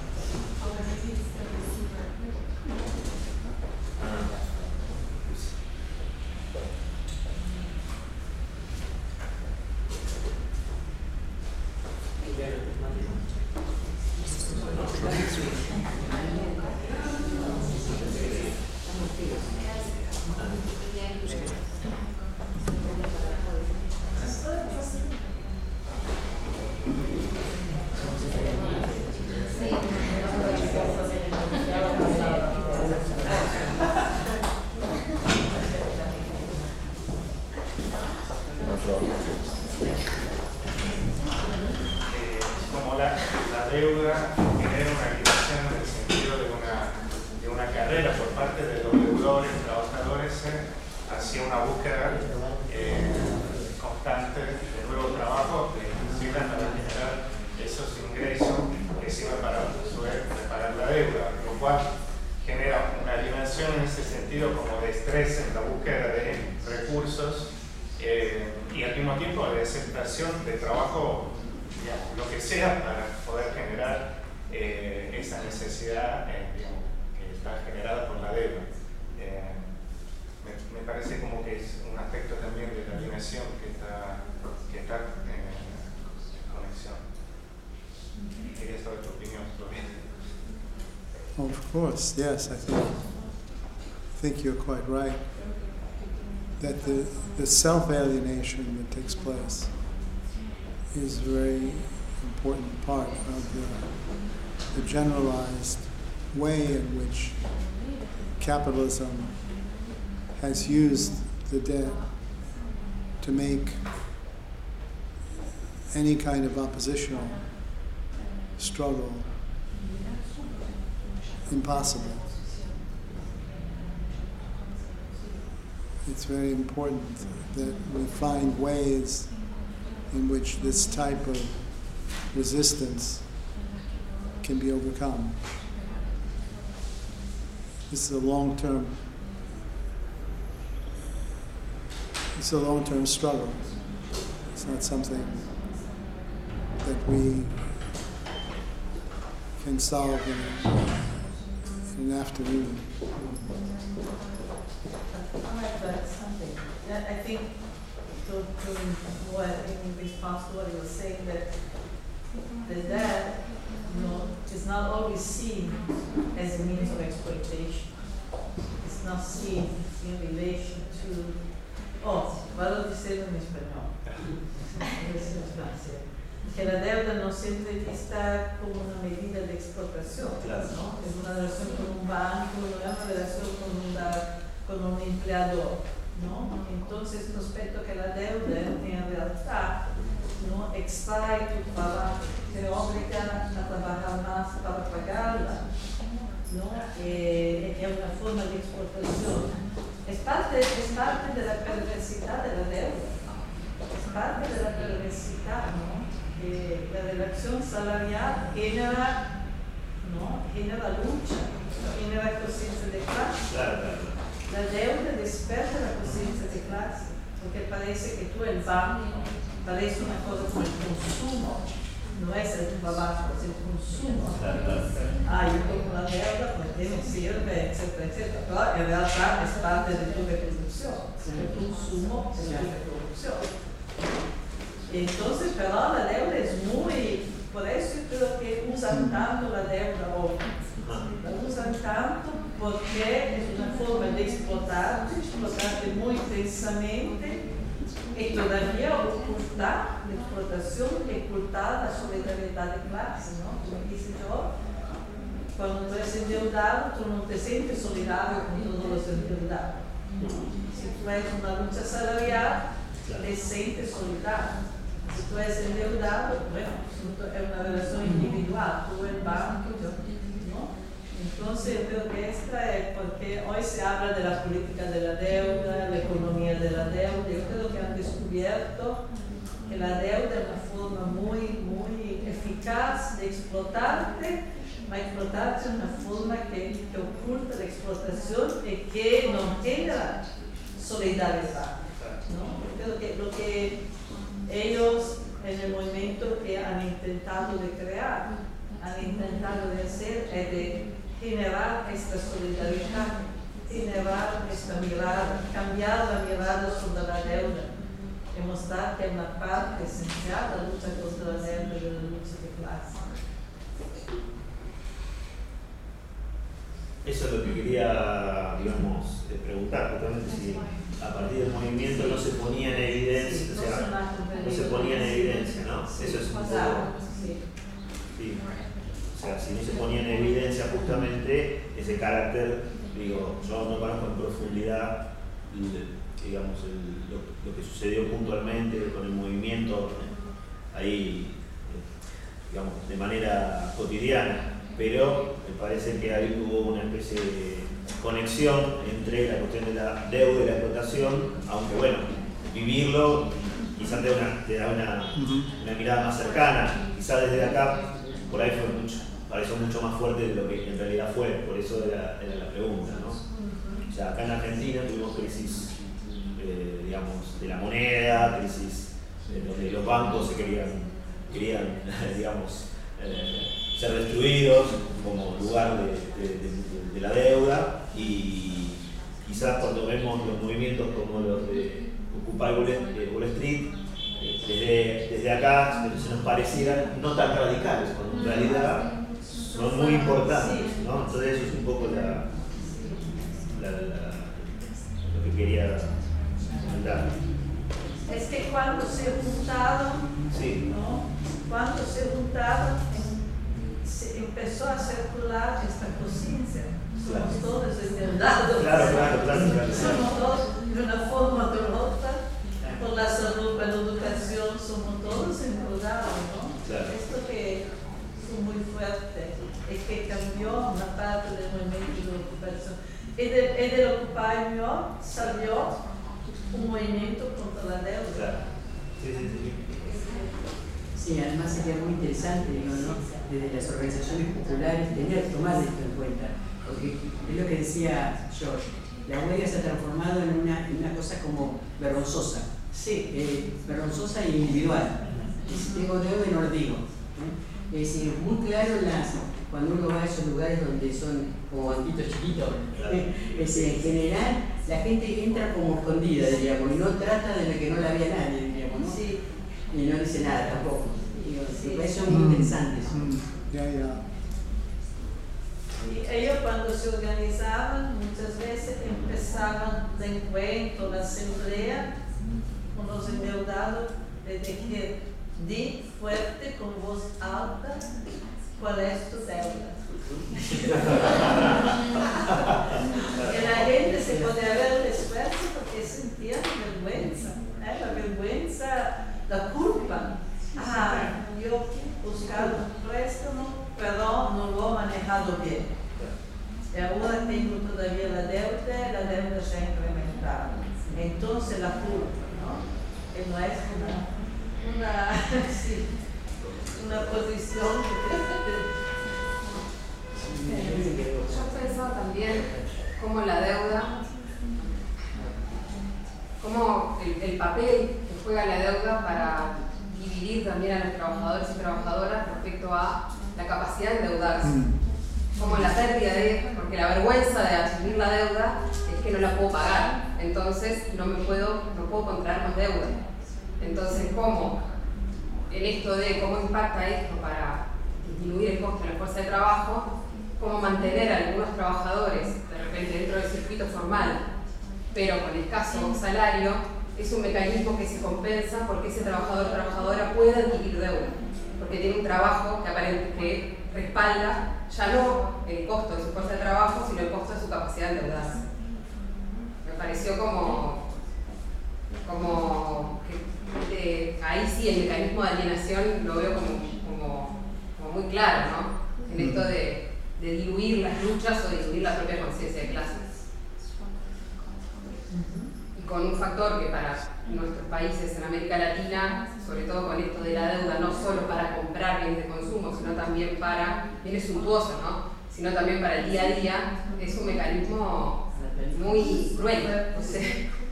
Como la deuda genera una limitación en el sentido de una carrera por parte de los deudores, trabajadores, hacia una búsqueda constante de nuevo trabajo que sirvan para generar esos ingresos que sirvan para reparar la deuda, lo cual genera una dimensión en ese sentido como de estrés en la búsqueda de recursos y al mismo tiempo de aceptación de trabajo, lo que sea, para poder generar esa necesidad digamos, que está generada por la deuda. Me parece como que es un aspecto también de la dimensión que está en conexión. Quería saber tu opinión sobre eso. Of course, yes, I think you're quite right. That the self-alienation that takes place is a very important part of the generalized way in which capitalism has used the debt to make any kind of oppositional struggle impossible. It's very important that we find ways in which this type of resistance can be overcome. This is a long-term struggle. It's not something that we can solve in an afternoon. I like to add something. I think in response to what you were saying, that the debt, is not always seen as a means of exploitation. It's not seen in relation to, valorizzarlo in espanhol. Que la deuda no siempre è vista como una medida de explotación, ¿no? Es una relación con un banco, no es una relación con un empleador, ¿no? Entonces, respecto a que la deuda en realidad, ¿no?, extrae tu trabajo, te obliga a trabajar más para pagarla, ¿no? Es una forma de explotación. Es parte de la perversidad de la deuda, es parte de la perversidad, ¿no? La relación salarial genera lucha, genera conciencia de clase. La deuda despierta la conciencia de clase, porque parece que tú, el banco, parece una cosa como el consumo, no es el trabajo, es el consumo. Yo tengo la deuda porque me sirve, etcétera, etcétera. Pero en realidad es parte de tu reproducción, el consumo es tu reproducción. Entonces, pero la deuda es muy, por eso creo que usan tanto la deuda, o La usan tanto porque es una forma de explotarte muy intensamente y todavía ocultar la explotación, ocultar la solidaridad de clase, ¿no? Como dice yo, cuando tú eres endeudado, tú no te sientes solidario con todos los endeudados. Si tú eres una lucha salarial, te sientes solidario. Si tú eres endeudado, bueno, es una relación individual, tú el banco, yo, ¿no? Entonces yo creo que esta es porque hoy se habla de la política de la deuda, la economía de la deuda. Yo creo que han descubierto que la deuda es una forma muy, muy eficaz de explotarte, es una forma que oculta la explotación y que no genera solidaridad, ¿no? Yo creo que lo que ellos en el movimiento que han intentado de crear, han intentado de hacer es de generar esta solidaridad, generar esta mirada, cambiar la mirada sobre la deuda, demostrar que es una parte esencial de la lucha contra la deuda y de la lucha de clase. Eso es lo que quería, digamos, preguntar, justamente si a partir del movimiento no se ponía en evidencia, o sea, no se ponía en evidencia, ¿no? Eso es un poco, sí. O sea, si no se ponía en evidencia justamente ese carácter, digo, yo no conozco en profundidad, digamos, lo que sucedió puntualmente con el movimiento ahí, digamos, de manera cotidiana. Pero me parece que ahí hubo una especie de conexión entre la cuestión de la deuda y la explotación, aunque bueno, vivirlo quizás te da una mirada más cercana, quizás desde acá por ahí pareció mucho más fuerte de lo que en realidad fue, por eso era la pregunta, ¿no? O sea, acá en Argentina tuvimos crisis, digamos, de la moneda, crisis donde los bancos se querían digamos, ser destruidos como lugar de la deuda, y quizás cuando vemos los movimientos como los de Occupy Wall Street, desde acá se nos parecieran no tan radicales, cuando en realidad son muy importantes, ¿no? Entonces eso es un poco lo que quería comentar. Es que cuando se juntaron, sí, ¿no? Cuando se juntaron, se empezó a circular esta conciencia. Somos todos endeudados. Claro. Somos todos de una forma o de otra, por la salud, por la educación, somos todos endeudados, ¿no? Claro. Esto que fue muy fuerte es que cambió una parte del movimiento de ocupación. Y del Occupy New York salió un movimiento contra la deuda. Claro. Sí. Sí, además sería muy interesante, digo, ¿no? Desde las organizaciones populares tomar esto en cuenta, porque es lo que decía George, la huelga se ha transformado en una cosa como vergonzosa, vergonzosa e individual. Si tengo deuda y no lo digo. Es decir, muy claro cuando uno va a esos lugares donde son como banquitos chiquitos, en general la gente entra como escondida, diríamos, y no trata de lo que no la había nadie, diríamos, ¿no? Sí. Y no dice nada tampoco. Eso es muy interesante. Y ellos cuando se organizaban muchas veces empezaban de encuentro, la asamblea con los endeudados, de decir, di fuerte con voz alta cuál es tu deuda. Y la gente se podía ver el esfuerzo porque sentía vergüenza, la vergüenza, la culpa. Yo buscaba un préstamo, pero no lo he manejado bien. Y ahora tengo todavía la deuda se ha incrementado. Entonces la culpa, ¿no? Que no es una posición Yo pensaba también cómo la deuda, cómo el papel que juega la deuda para dividir también a los trabajadores y trabajadoras respecto a la capacidad de endeudarse. Como la pérdida porque la vergüenza de asumir la deuda es que no la puedo pagar, entonces no puedo contraer más deuda. Entonces, ¿cómo? En esto de cómo impacta esto para disminuir el costo de la fuerza de trabajo, cómo mantener a algunos trabajadores de repente dentro del circuito formal, pero con escaso salario, es un mecanismo que se compensa porque ese trabajador o trabajadora puede adquirir deuda, porque tiene un trabajo que respalda ya no el costo de su fuerza de trabajo, sino el costo de su capacidad de endeudarse. Me pareció como que ahí sí el mecanismo de alienación lo veo como muy claro, ¿no? En esto de diluir las luchas o diluir la propia conciencia de clases. Y con un factor que para nuestros países en América Latina, sobre todo con esto de la deuda, no solo para comprar bienes de consumo, sino también para bienes suntuosos, ¿no? Sino también para el día a día, es un mecanismo muy cruel. O sea.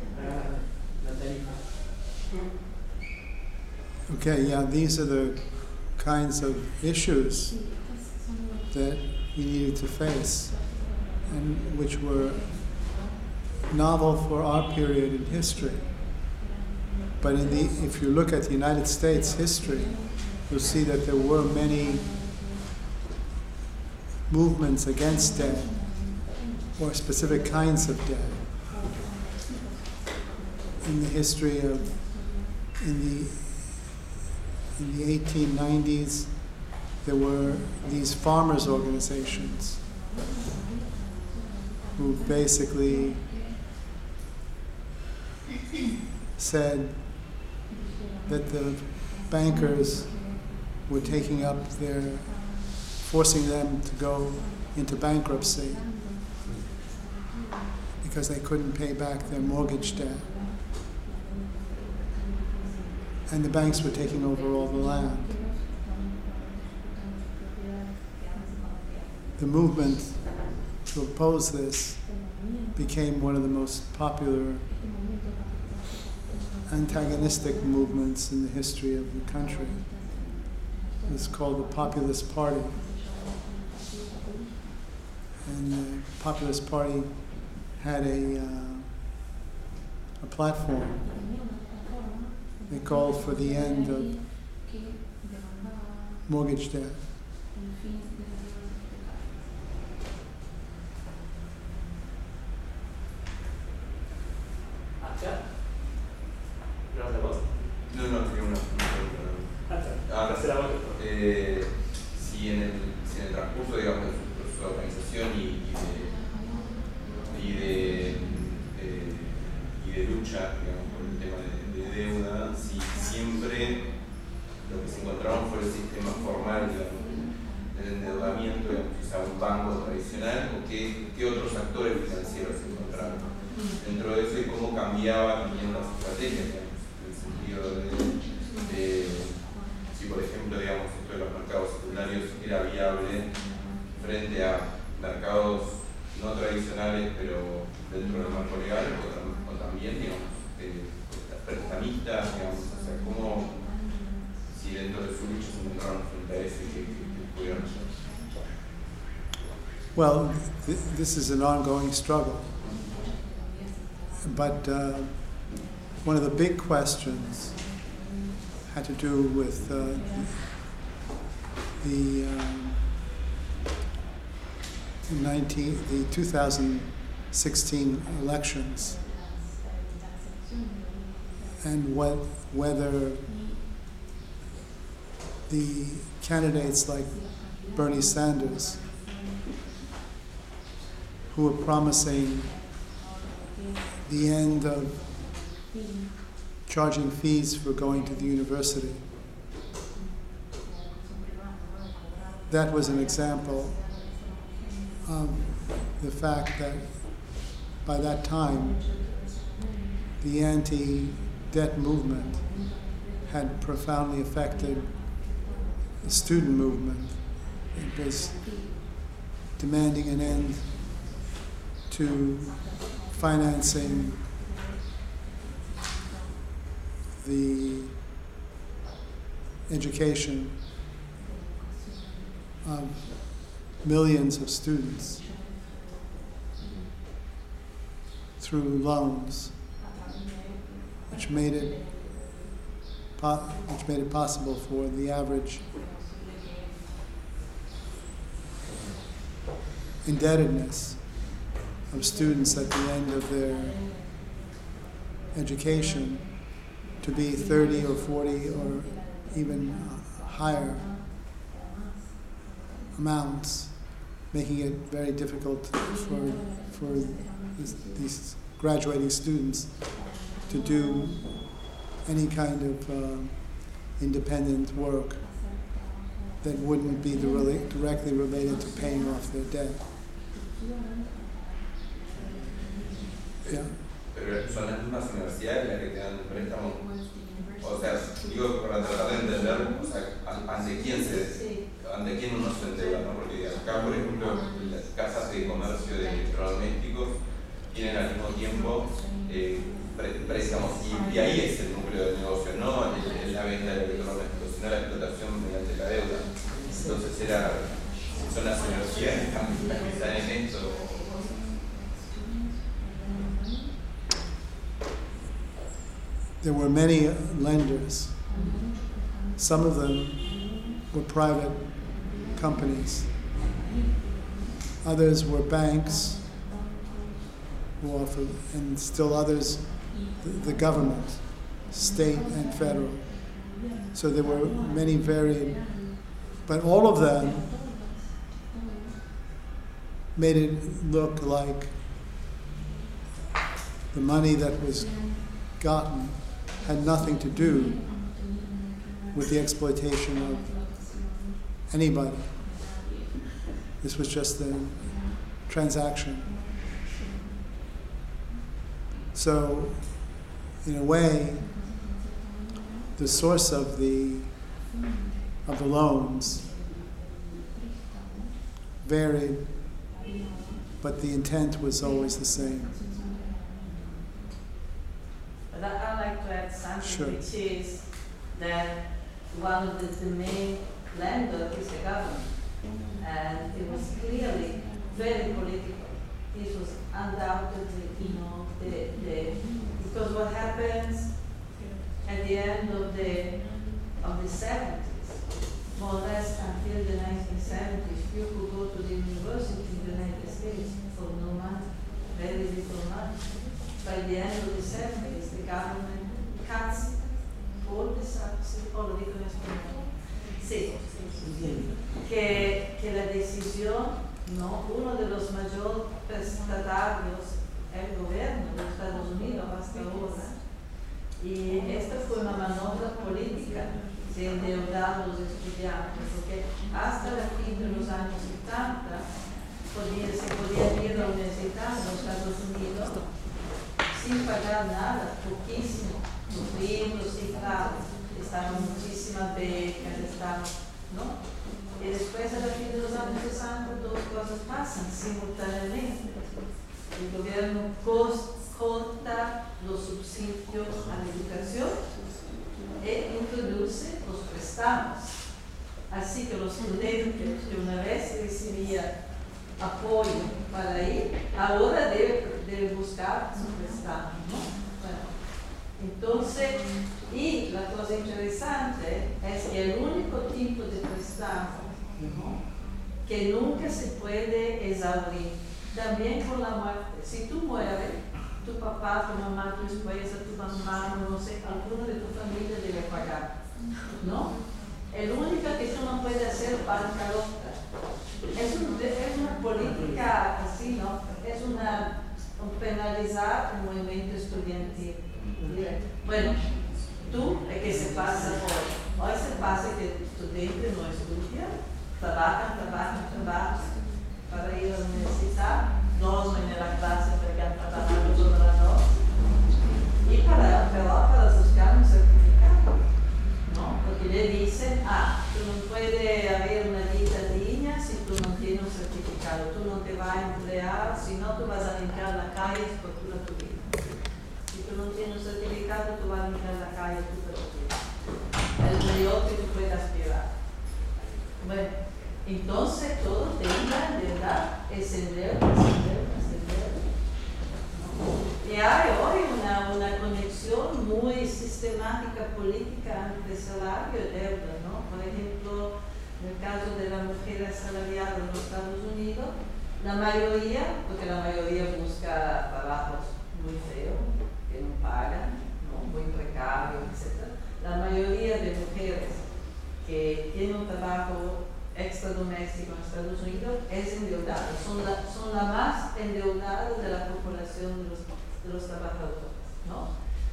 Okay, yeah, these are the kinds of issues that we needed to face, and which were novel for our period in history. But if you look at the United States history, you'll see that there were many movements against debt, or specific kinds of debt. In the history of, in the 1890s, there were these farmers' organizations who basically said that the bankers were forcing them to go into bankruptcy because they couldn't pay back their mortgage debt. And the banks were taking over all the land. The movement to oppose this became one of the most popular antagonistic movements in the history of the country. It's called the Populist Party. And the Populist Party had a platform. They called for the end of mortgage debt. Si en el transcurso, digamos, de su organización y de lucha, digamos, por el tema de deuda, si siempre lo que se encontraron fue el sistema formal, digamos, del endeudamiento, digamos, quizá un banco tradicional, o qué otros actores financieros se encontraron dentro de eso y cómo cambiaban también las estrategias, digamos, en el sentido de si por ejemplo, digamos, esto de los mercados secundarios era viable frente a mercados no tradicionales pero dentro del marco legal o también, digamos, prestamistas, digamos, o sea, cómo, si dentro de su lucha se encontraron frente a eso y que pudieron hacer. Well, this is an ongoing struggle. But one of the big questions had to do with the 2016 elections and whether the candidates like Bernie Sanders, who were promising the end of charging fees for going to the university. That was an example of the fact that by that time the anti-debt movement had profoundly affected the student movement. It was demanding an end to financing the education of millions of students through loans, which made it possible for the average indebtedness of students at the end of their education to be 30 or 40 or even higher amounts, making it very difficult for these graduating students to do any kind of independent work that wouldn't be directly related to paying off their debt. Yeah. Pero son las mismas universidades las que te dan préstamos. O sea, digo para tratar de entender, o sea, ante quién uno se endeuda, ¿no? Porque acá, por ejemplo, las casas de comercio de electrodomésticos tienen al mismo tiempo préstamos, y ahí es el núcleo del negocio, no la venta de electrodomésticos, sino la explotación mediante la deuda. Entonces son las universidades las que están en esto. There were many lenders. Some of them were private companies. Others were banks who offered, and still others, the government, state and federal. So there were many varied, but all of them made it look like the money that was gotten had nothing to do with the exploitation of anybody. This was just a transaction. So, in a way, the source of the loans varied, but the intent was always the same. But I'd like to add something, Sure. which is that one of the main lenders is the government, and it was clearly very political. This was undoubtedly, because what happens at the end of the 70s, more or less until the 1970s, you could go to the university in the United States for no money, very little money. By the end of the 70s, the government cuts all the subsidies, o lo dico en español. Sí, que la decisión, ¿no? Uno de los mayores prestatarios es el gobierno de Estados Unidos hasta ahora. Y esta fue una maniobra política de endeudar a los estudiantes, porque hasta el fin de los años 70 se podía ir a la universidad en los Estados Unidos sin pagar nada, poquísimo, los libros y claro, estaban muchísimas becas, ¿no? Y después, a fin de los años 60, dos cosas pasan simultáneamente. El gobierno corta los subsidios a la educación e introduce los préstamos. Así que los estudiantes que una vez recibían apoyo para ir, ahora debe buscar su préstamo, ¿no? Bueno, entonces, y la cosa interesante es que el único tipo de préstamo, ¿no?, que nunca se puede exhaurir, también con la muerte. Si tú mueres, tu papá, tu mamá, tu esposa, tu mamá, no sé, alguno de tu familia debe pagar, ¿no? El único que tú no puedes hacer bancarrota. Es una política así, ¿no? Es un penalizar el movimiento estudiantil. Bueno, tú, que se pasa hoy se pasa que el estudiante no estudia, trabajan para ir a la universidad, dormen en la clase porque han trabajado toda la noche, y para buscar un certificado, ¿no? Porque le dicen, tú no puedes haber una vida digna si tú no tienes un certificado, tú no te vas a emplear, si no tú vas a limpiar la calle por toda tu vida. Si tú no tienes un certificado, tú vas a limpiar la calle toda tu vida. El mayor que tú puedas aspirar. Bueno, entonces todo tenga de verdad ese deuda. Y hay hoy una conexión muy sistemática política entre salario y deuda, ¿no? Por ejemplo, en el caso de la mujer asalariada en los Estados Unidos, La mayoría, porque la mayoría busca trabajos muy feos, que no pagan, ¿no? Muy precarios, etc. La mayoría de mujeres que tienen un trabajo extradoméstico en Estados Unidos es endeudada. Son la más endeudada de la población de los trabajadores, ¿no?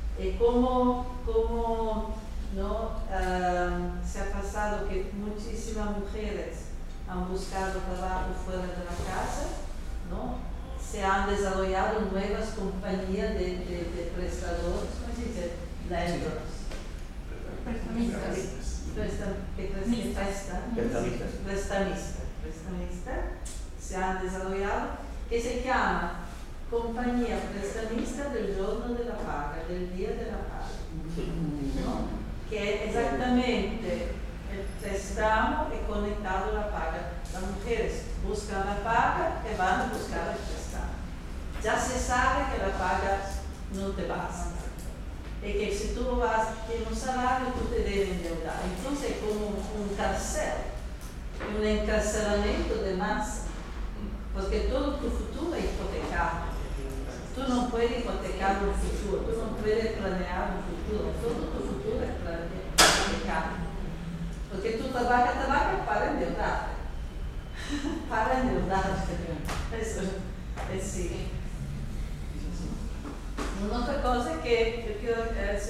¿Cómo ¿no? Se ha pasado que muchísimas mujeres han buscado trabajo fuera de la casa, ¿no? Se han desarrollado nuevas compañías de prestadores, ¿cómo se dice? Lenders. Prestamistas. Se han desarrollado, que se llama compañía prestamista del giorno de la paga, del día de la paga, ¿no? Que es exactamente el préstamo y conectado a la paga. Las mujeres buscan la paga y van a buscar el préstamo. Ya se sabe que la paga no te basta. Y que si tú vas en un salario, tú te debes endeudar. Entonces es como un carcel, un encarcelamiento de masa. Porque todo tu futuro es hipotecado. Tú no puedes hipotecar un futuro, tú no puedes planear un futuro. Todo tu futuro es hipotecado. Porque tú trabajas para endeudarte. Para endeudarte. Eso es sí. Una otra cosa que yo quiero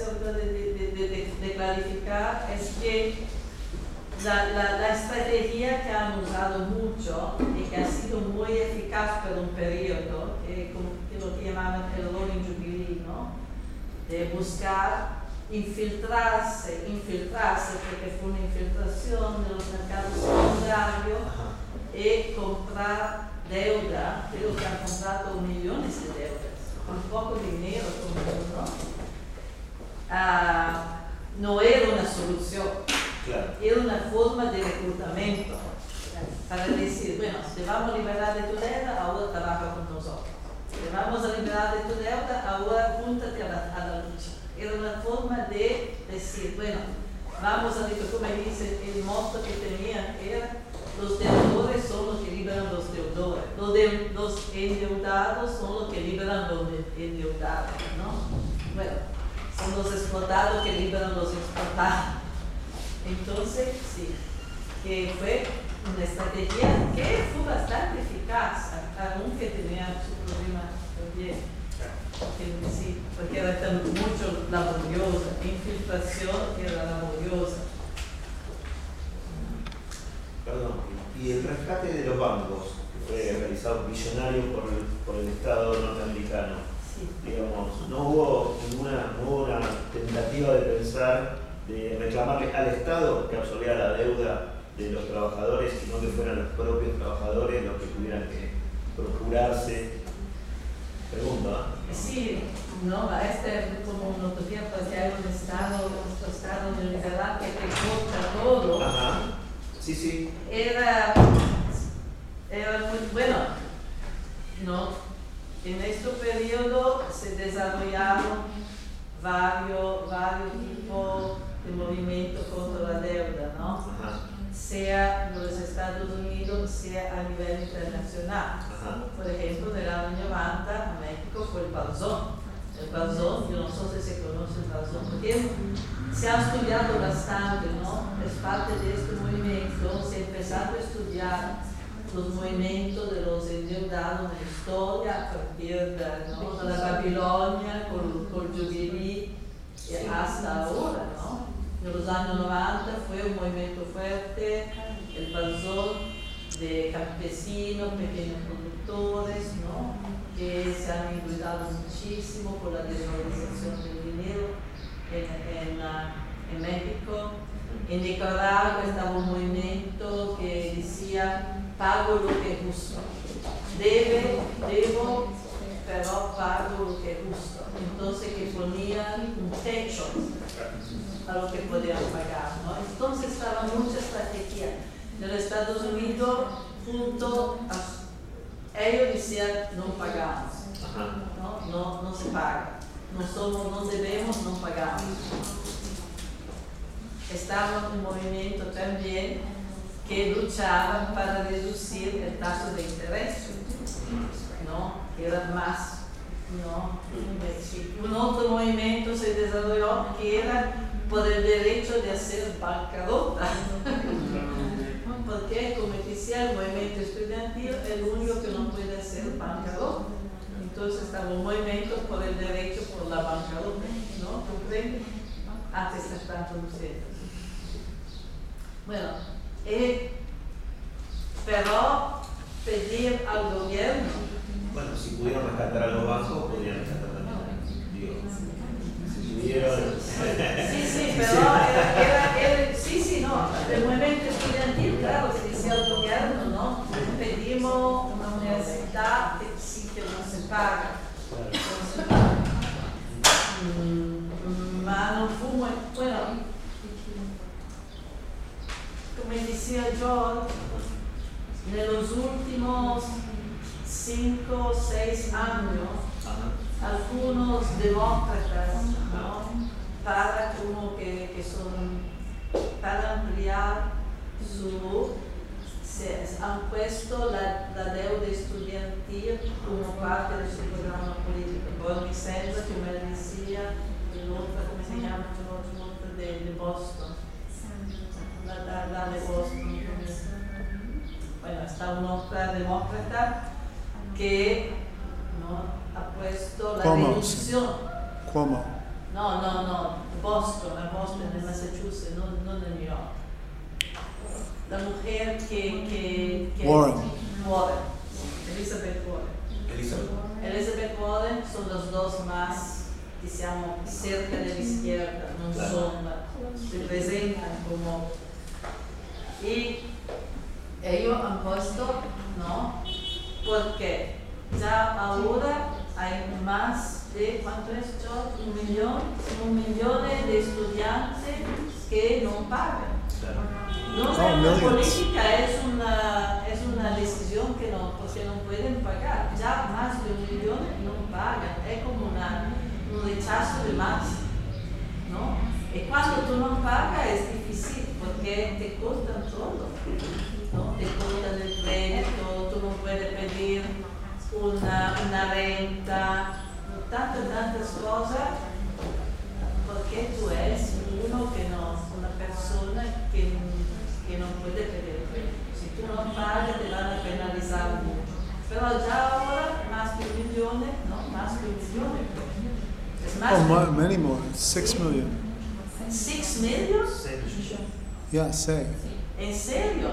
de clarificar es que la estrategia que han usado mucho y que ha sido muy eficaz por un periodo, que lo que llamaban el Rolling Jubilee, ¿no? De buscar infiltrarse, porque fue una infiltración de los mercados secundarios y comprar deuda. Creo que han comprado millones de deudas. Con poco dinero, ¿no? No era una solución, claro. Era una forma de reclutamiento para decir, bueno, te vamos a liberar de tu deuda, ahora trabaja con nosotros. Te vamos a liberar de tu deuda, ahora júntate a la lucha. Era una forma de decir, bueno, vamos a decir, como dice el motto que tenían, era los deudores son los que liberan los deudores. Los endeudados son los que liberan los endeudados, ¿no? Bueno, son los explotados que liberan los explotados. Entonces, sí, que fue una estrategia que fue bastante eficaz, aunque tenía su problema también. Sí, porque era mucho laboriosa, infiltración era laboriosa. Perdón, y el rescate de los bancos, que fue realizado millonario por el Estado norteamericano, sí. Digamos, no hubo una tentativa de pensar, de reclamarle al Estado que absorbiera la deuda de los trabajadores, sino que fueran los propios trabajadores los que tuvieran que procurarse. Pregunta, ¿no? Sí, no, este es como una utopía, porque hay un Estado neoliberal que te corta todo. Ajá. Sí, sí. Era muy bueno, ¿no? En este periodo se desarrollaron varios tipos de movimientos contra la deuda, ¿no? Ajá. Sea en los Estados Unidos, sea a nivel internacional. Ajá. Por ejemplo, en el año 90 en México fue el Barzón. El Barzón, yo no sé si se conoce el Barzón, porque se ha estudiado bastante, ¿no? Es parte de este movimiento, se ha empezado a estudiar los movimientos de los endeudados en la historia a partir de la Babilonia, con Jubilee, hasta ahora, ¿no? En los años 90 fue un movimiento fuerte, el Barzón de campesinos, pequeños productores, ¿no? Que se han endeudado muchísimo por la desvalorización del dinero en México. En Nicaragua estaba un movimiento que decía, pago lo que es justo. Debo, pero pago lo que es justo. Entonces que ponían un techo a lo que podían pagar, ¿no? Entonces estaba mucha estrategia. En los Estados Unidos, junto a ellos decían, no pagamos, no se paga, no debemos, no pagamos. Estaba un movimiento también que luchaba para reducir el taxa de interés. ¿no? Que era más, ¿no? Un otro movimiento se desarrolló que era por el derecho de hacer bancarrota. Porque, como decía, el movimiento estudiantil es el único que no puede hacer bancarrota. Entonces estaba un movimiento por el derecho por la bancarrota, ¿no? ¿Comprende? Antes de estar conociendo. Bueno, pero pedir al gobierno. Bueno, si pudieron rescatar a los bancos, podrían rescatar también. Digo, si pudieron. Sí, pero no. El movimiento estudiantil, claro, se decía al gobierno, ¿no? Pedimos una universidad que sí que no se paga. No se paga. No fue muy, bueno, como decía yo, en los últimos 5 o 6 años, algunos demócratas, ¿no? Para ampliar se han puesto la deuda estudiantil como parte de su programa político. Bernie Sanders, que me decía, el otro, ¿cómo se llama? El otro de Boston. La de Boston. Bueno, está una otra demócrata que, ¿no?, ha puesto la reducción. ¿Cómo? No, Boston, en Massachusetts, no en New York. La mujer que Warren. Elizabeth Warren. Elizabeth Warren son los dos más, diciamo, cerca de la izquierda, no son, se presentan como. Y ellos han puesto, ¿no? Porque ya ahora hay más de, ¿cuánto es, George? 1 millón de estudiantes que no pagan. No es una política, es una decisión que no, porque no pueden pagar. Ya más de 1 millón no pagan. Es como un rechazo de masa, ¿no? Y cuando tú no pagas es difícil porque te cortan todo, ¿no? Te cortan el crédito, tú no puedes pedir una renta, tantas cosas, porque tú eres una persona que no puede pedir crédito. Si tú no pagas te van a penalizar mucho. Pero ya ahora más de 1 millón, ¿no? Más de 1 millón. Es más many more, 6 million. 6 million? Yeah, 6. ¿En serio?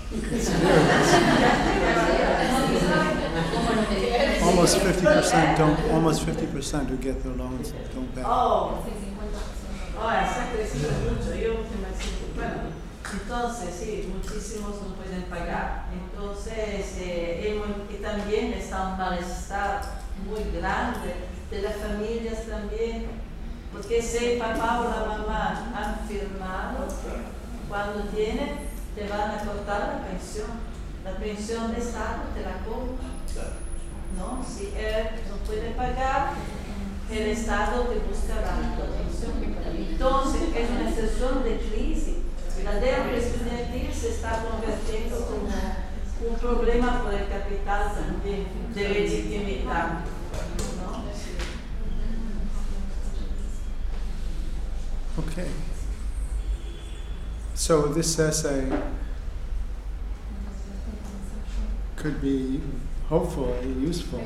Almost 50% who get their loans don't pay. Se ha crecido mucho. Bueno, entonces sí, muchísimos no pueden pagar. Entonces, y también está un malestar muy grande de las familias también, porque si el papá o la mamá han firmado, cuando tienen, te van a cortar la pensión. La pensión de Estado te la corta, ¿no? Si él no puede pagar, el Estado te buscará la pensión. Entonces, es una situación de crisis. La deuda estudiantil se está convirtiendo como un problema por el capital también, de legitimidad, ¿no? Okay. So this essay could be hopefully useful.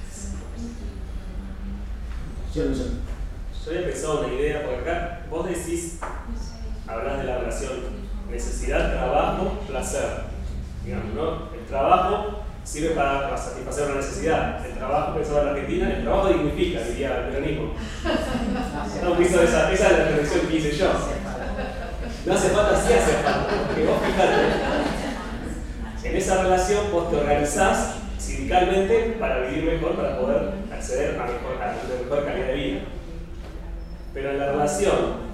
Yo había pensado una idea, porque acá vos decís, hablas de la relación necesidad, trabajo, placer. Digamos, ¿no? El trabajo sirve para satisfacer una necesidad. El trabajo, pensado en la Argentina, el trabajo dignifica, diría el peronismo. No, esa es la reflexión que hice yo. No hace falta, sí hace falta, porque vos fíjate, en esa relación vos te organizás sindicalmente para vivir mejor, para poder acceder a una mejor calidad de vida. Pero en la relación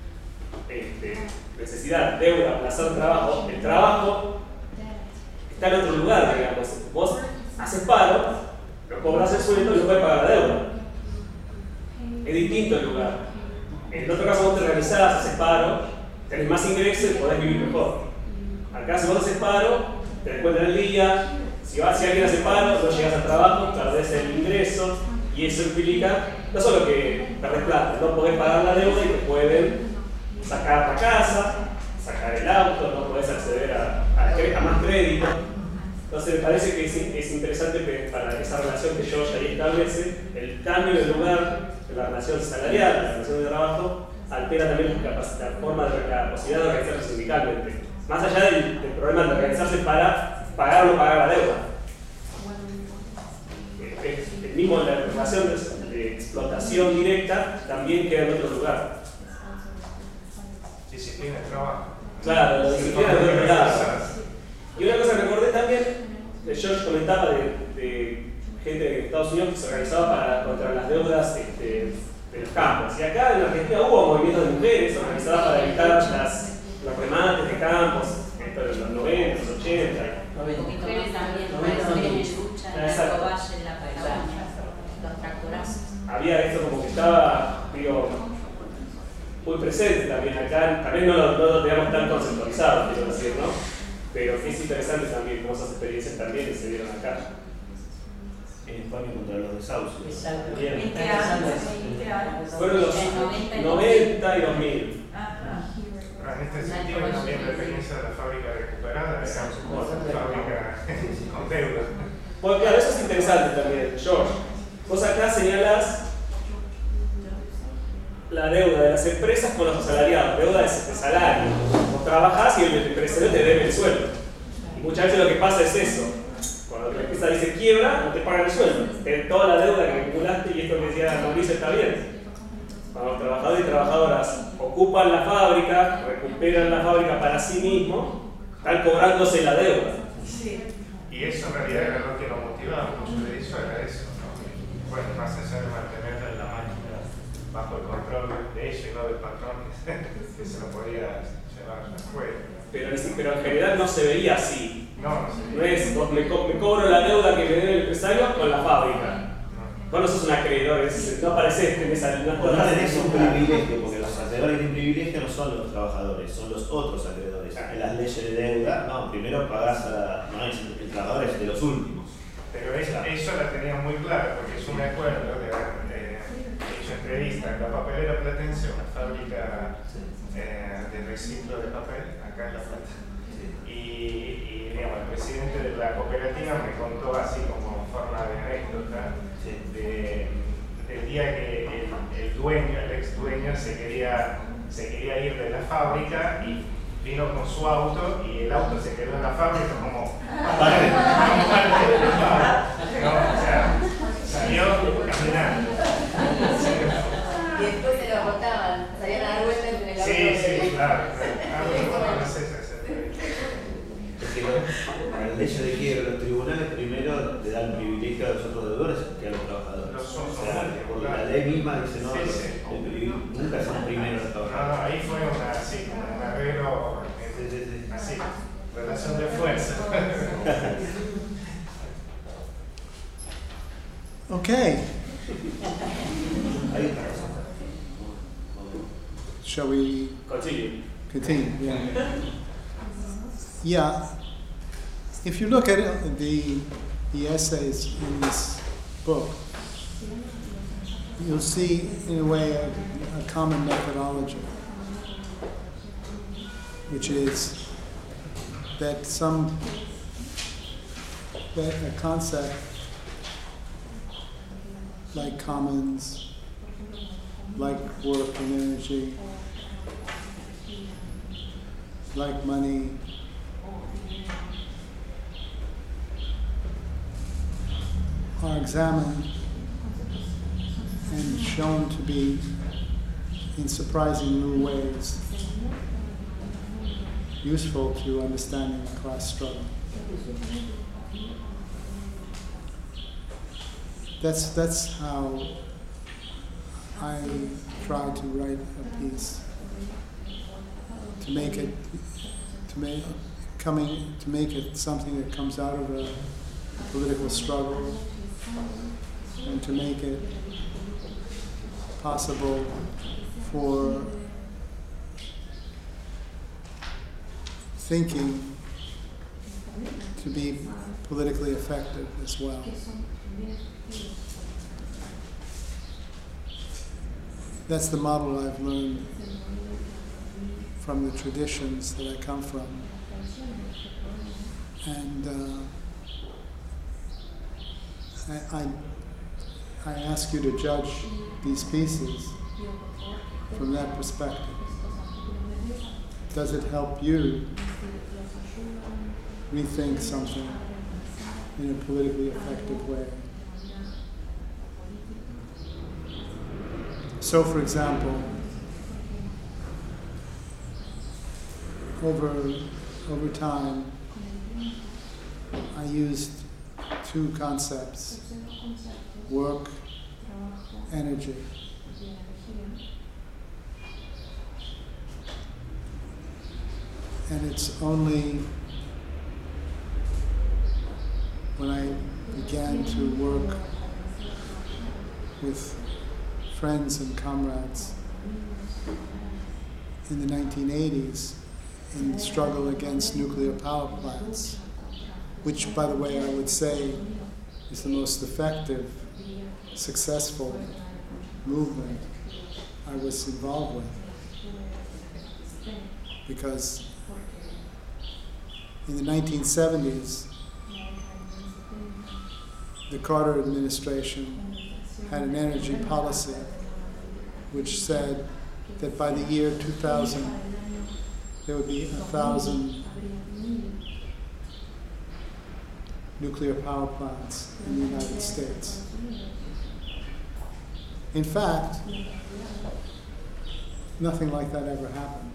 necesidad, deuda, placer, trabajo, el trabajo está en otro lugar, digamos. Vos haces paro, no cobras el sueldo y no puedes pagar la deuda. Es distinto el lugar. En el otro caso vos te organizás, haces paro, tenés más ingresos y podés vivir mejor. Acá si vos haces paro, te descuentan el día, Si alguien hace paro, no llegas al trabajo, perdés el ingreso, y eso implica no solo que perdés plata, no podés pagar la deuda y te pueden sacar la casa, sacar el auto, no podés acceder a más crédito. Entonces me parece que es interesante para esa relación que George ahí establece, el cambio de lugar de la relación salarial, la relación de trabajo, altera también la posibilidad de organizarse sindicalmente. Más allá del problema de organizarse para pagar o no pagar la deuda. El mismo la relación de explotación directa también queda en otro lugar. Disciplina de trabajo. Claro, la disciplina de otro lado. Y una cosa que recordé también, George comentaba de gente de Estados Unidos que se organizaba contra las deudas de los campos. Y acá en Argentina hubo movimientos de mujeres organizadas para evitar los remates de campos, esto en los 90, los 80. Mujeres también, mujeres en lucha, en la Covalle, en la Patagonia, los tractorazos. Había esto como que estaba, digo, muy presente también acá, también no lo teníamos tan conceptualizado, quiero decir, ¿no? Pero que es interesante también cómo esas experiencias también se dieron acá. En España contra los desahucios. Exacto. ¿En qué años? Fueron los 90 y 2000. En este sentido, también la experiencia de la fábrica recuperada era una fábrica con deuda. Bueno, claro, eso es interesante también, George. Vos acá señalás la deuda de las empresas con los asalariados, deuda de salario. Vos trabajás y el empresario te debe el sueldo. Y muchas veces lo que pasa es eso. Cuando la empresa dice quiebra, no te pagan el sueldo. Toda la deuda que acumulaste, y esto que decía Mauricio está bien. Cuando los trabajadores y trabajadoras ocupan la fábrica, recuperan la fábrica para sí mismos, están cobrándose la deuda. Sí. Y eso en realidad era lo que lo motivaba mucho de eso, era eso, ¿no? Bueno, más allá de mantener la máquina bajo el control de ellos y no del patrón que se lo podía llevar afuera. Pero en general no se veía así. No es, me cobro la deuda que me debe el empresario con la fábrica. Vos no sos un acreedor, no apareces en esa... No tenés un privilegio, porque los acreedores que tienen privilegio no son los trabajadores, son los otros acreedores. En las leyes de deuda, no, primero pagás no es el trabajador, es de los últimos. Pero eso la tenía muy clara, porque yo me acuerdo de haber hecho entrevista en la papelera platense, una fábrica de reciclo de papel, acá en La Plata. Y digamos, el presidente de la cooperativa me contó así como forma de anécdota del día que el ex dueño se quería ir de la fábrica y vino con su auto y el auto se quedó en la fábrica como parte de la fábrica. ¿No? O sea, salió caminando. Y después se lo botaban, salían a dar vueltas en el auto. Sí, claro. Es que en la ley de quiebra, los tribunales primero le dan privilegio a los otros deudores que a los trabajadores. O sea, porque la ley misma dice no, nunca son primero los trabajadores. No, ahí fue un arreglo así, relación de fuerza. Okay. Shall we continue? Yeah. Yeah. If you look at the essays in this book, you'll see, in a way, a common methodology, which is that a concept like commons, like work and energy, like money, are examined and shown to be, in surprising new ways, useful to understanding the class struggle. That's how I try to write a piece, to make it something that comes out of a political struggle, and to make it possible for thinking to be politically effective as well. That's the model I've learned from the traditions that I come from. And I ask you to judge these pieces from that perspective. Does it help you rethink something in a politically effective way? So, for example, over time, I used two concepts: work, energy. And it's only when I began to work with friends and comrades in the 1980s in the struggle against nuclear power plants, which, by the way, I would say is the most effective, successful movement I was involved with. Because in the 1970s, the Carter administration had an energy policy which said that by the year 2000, there would be 1,000 nuclear power plants in the United States. In fact, nothing like that ever happened.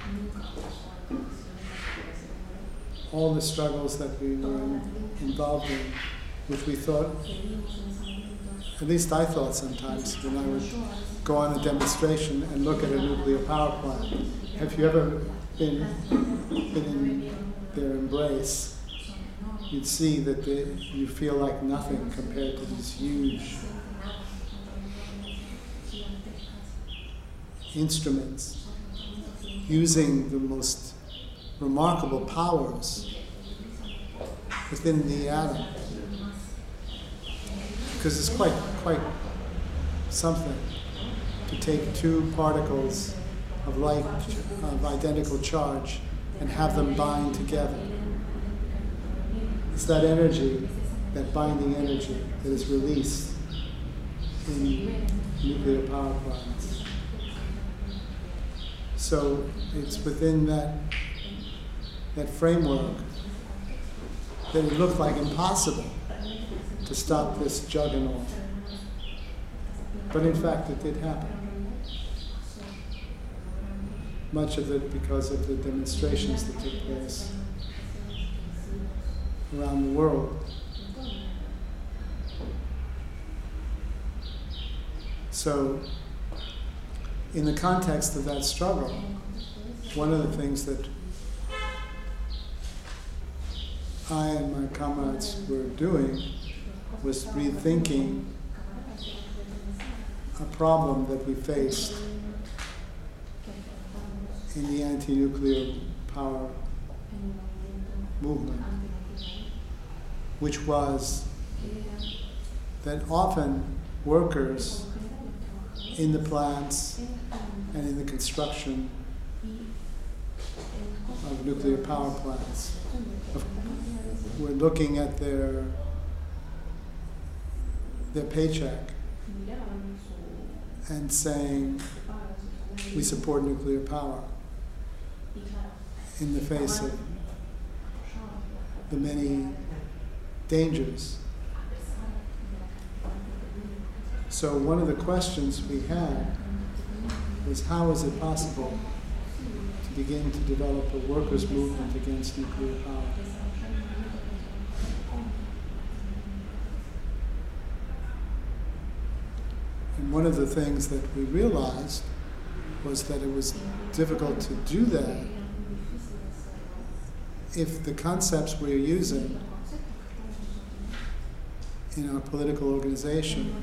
All the struggles that we were involved in, which we thought, at least I thought sometimes when I would go on a demonstration and look at a nuclear power plant. Have you ever been in their embrace? You'd see that you feel like nothing compared to these huge instruments using the most remarkable powers within the atom. Because it's quite something to take two particles of light, of identical charge, and have them bind together. It's that energy, that binding energy, that is released in nuclear power plants. So it's within that framework that it looked like impossible to stop this juggernaut. But in fact, it did happen. Much of it because of the demonstrations that took place around the world. So, in the context of that struggle, one of the things that I and my comrades were doing was rethinking a problem that we faced in the anti-nuclear power movement, which was that often workers in the plants and in the construction of nuclear power plants were looking at their paycheck and saying, we support nuclear power in the face of the many dangers. So one of the questions we had was, how is it possible to begin to develop a workers' movement against nuclear power? And one of the things that we realized was that it was difficult to do that if the concepts we're using in our political organization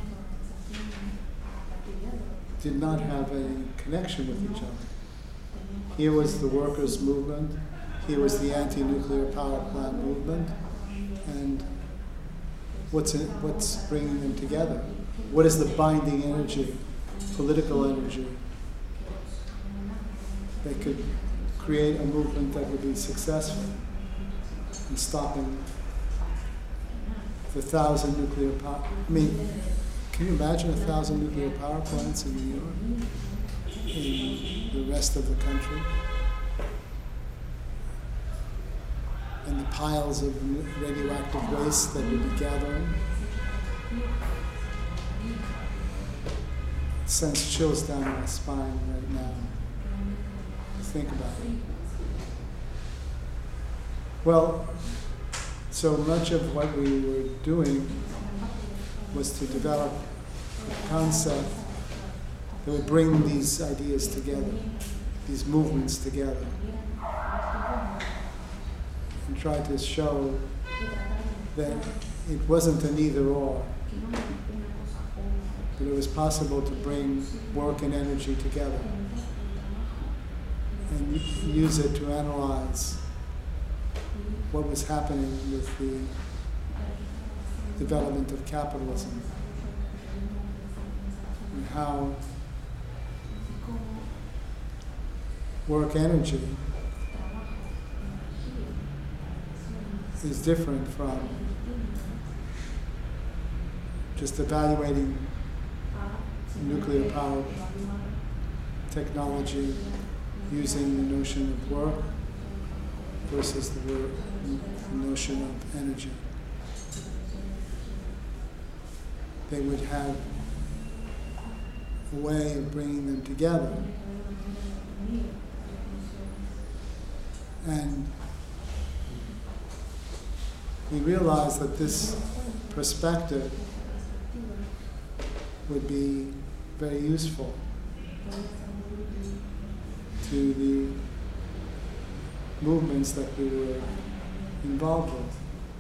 did not have a connection with each other. Here was the workers' movement, here was the anti-nuclear power plant movement, And what's bringing them together? What is the binding energy, political energy, that could create a movement that would be successful in stopping the 1,000 nuclear power? I mean, can you imagine 1,000 nuclear power plants in New York, in the rest of the country? And the piles of radioactive waste that would be gathering? It sends chills down my spine right now. Think about it. Well, so much of what we were doing was to develop a concept that would bring these ideas together, these movements together, and try to show that it wasn't an either-or, that it was possible to bring work and energy together and use it to analyze what was happening with the development of capitalism and how work energy is different from just evaluating nuclear power technology using the notion of work versus the notion of energy. They would have a way of bringing them together. And we realized that this perspective would be very useful to the movements that we were involved with.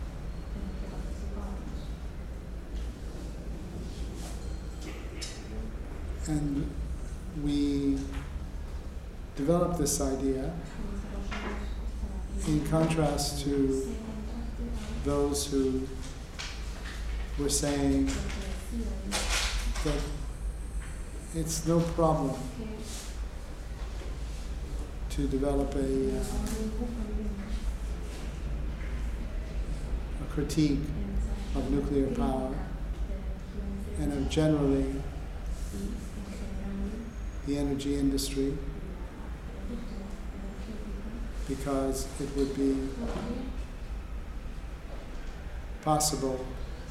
And we developed this idea in contrast to those who were saying that it's no problem to develop a critique of nuclear power and of generally the energy industry, because it would be possible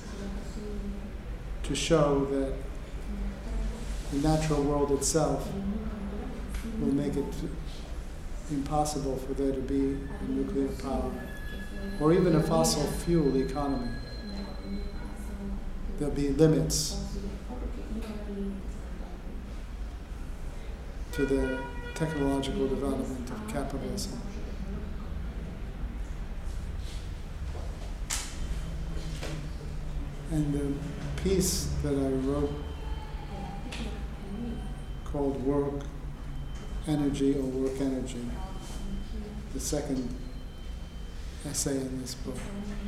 to show that the natural world itself will make it impossible for there to be a nuclear power or even a fossil fuel economy. There'll be limits to the technological development of capitalism. And the piece that I wrote called Work, Energy, or Work Energy, the second essay in this book,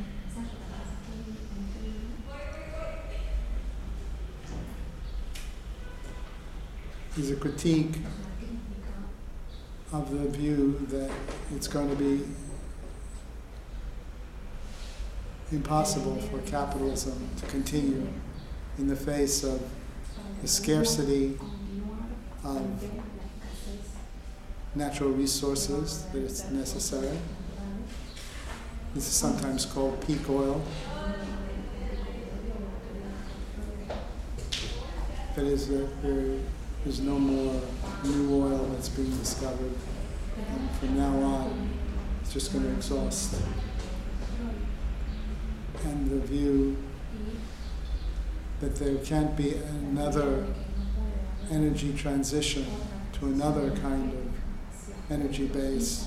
is a critique of the view that it's going to be impossible for capitalism to continue in the face of the scarcity of natural resources that is necessary. This is sometimes called peak oil. That is, there's no more new oil that's being discovered, and from now on, it's just going to exhaust. And the view that there can't be another energy transition to another kind of energy base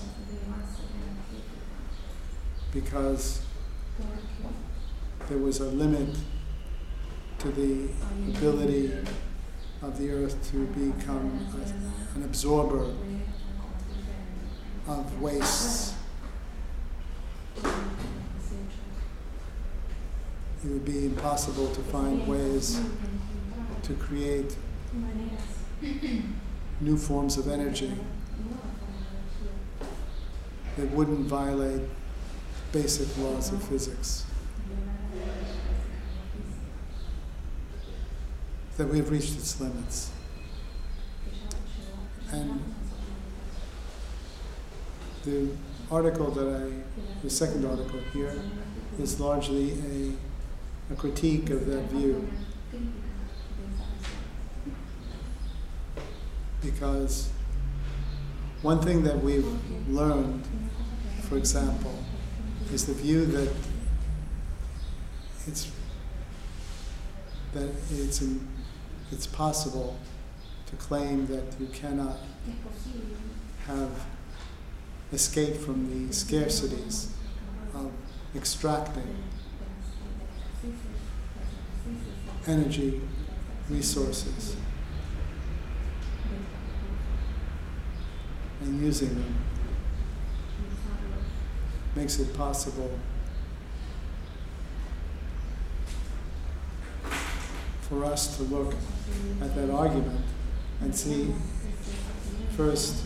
because there was a limit to the ability of the earth to become an absorber of wastes. it would be impossible to find ways to create new forms of energy that wouldn't violate basic laws of physics. That we've reached its limits. And the second article here is largely a critique of that view. Because one thing that we've learned, for example, is the view that it's possible to claim that you cannot have escape from the scarcities of extracting energy resources and using them. Makes it possible for us to look at that argument and see first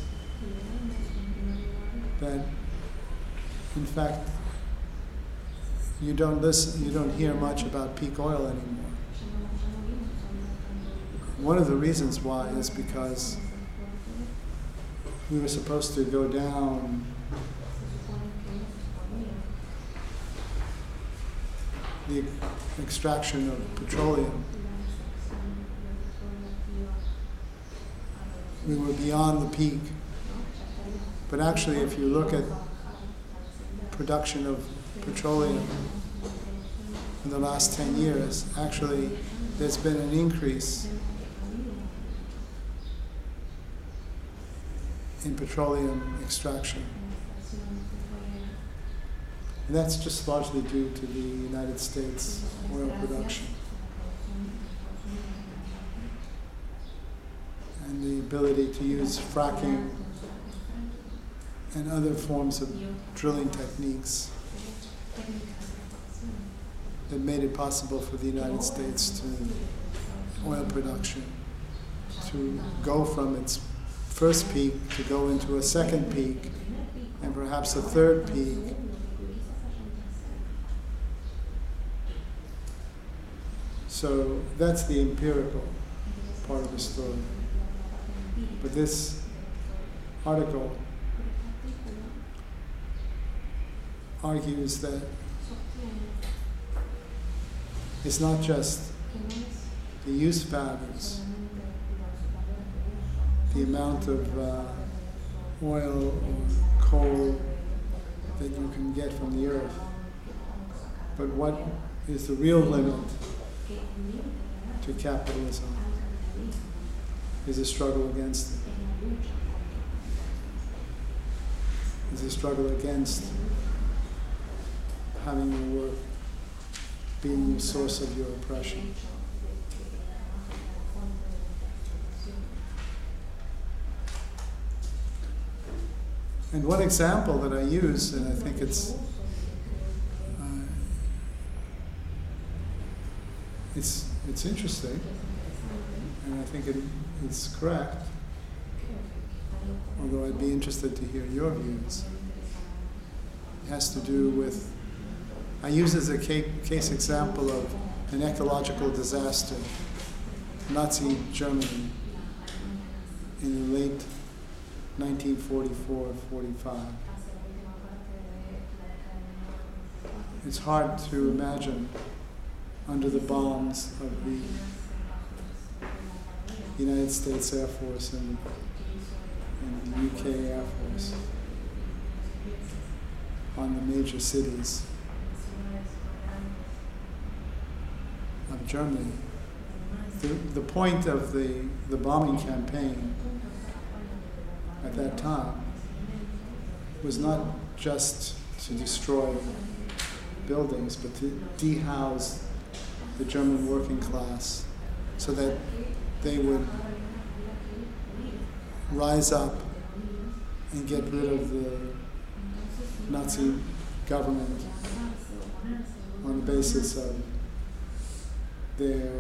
that in fact you don't hear much about peak oil anymore. One of the reasons why is because we were supposed to go down the extraction of petroleum. We were beyond the peak. But actually, if you look at production of petroleum in the last 10 years, actually there's been an increase in petroleum extraction. And that's just largely due to the United States oil production and the ability to use fracking and other forms of drilling techniques that made it possible for the United States oil production to go from its first peak to go into a second peak and perhaps a third peak. So that's the empirical part of the story. But this article argues that it's not just the use patterns, the amount of oil or coal that you can get from the earth, but what is the real limit to capitalism is a struggle against it. Is a struggle against having your work being the source of your oppression. And one example that I use, and I think it's interesting, and I think it's correct, although I'd be interested to hear your views. It has to do with, I use as a case example of an ecological disaster, Nazi Germany in the late 1944-45. It's hard to imagine under the bombs of the United States Air Force and the UK Air Force on the major cities of Germany. The point of the bombing campaign at that time was not just to destroy buildings, but to dehouse the German working class so that they would rise up and get rid of the Nazi government on the basis of their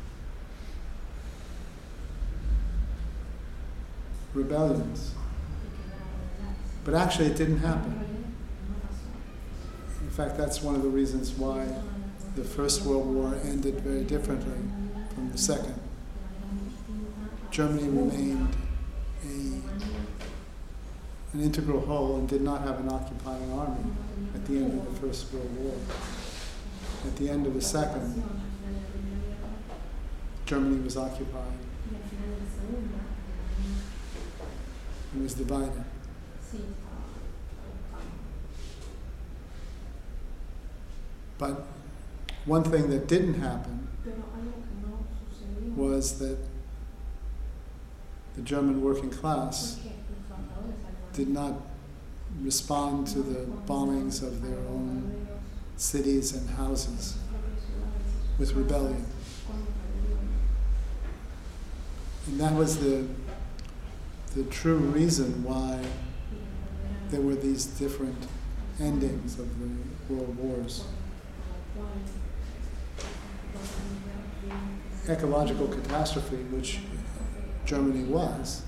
rebellions. But actually it didn't happen. In fact, that's one of the reasons why the First World War ended very differently from the Second. Germany remained an integral whole and did not have an occupying army at the end of the First World War. At the end of the Second, Germany was occupied and was divided. But one thing that didn't happen was that the German working class did not respond to the bombings of their own cities and houses with rebellion. And that was the true reason why there were these different endings of the world wars. Ecological catastrophe, which Germany was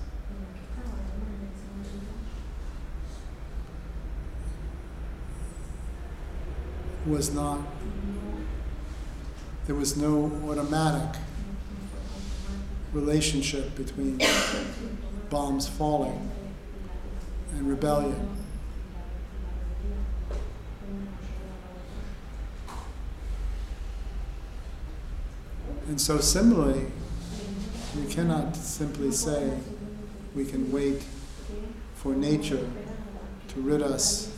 not, there was no automatic relationship between bombs falling and rebellion. And so similarly, we cannot simply say we can wait for nature to rid us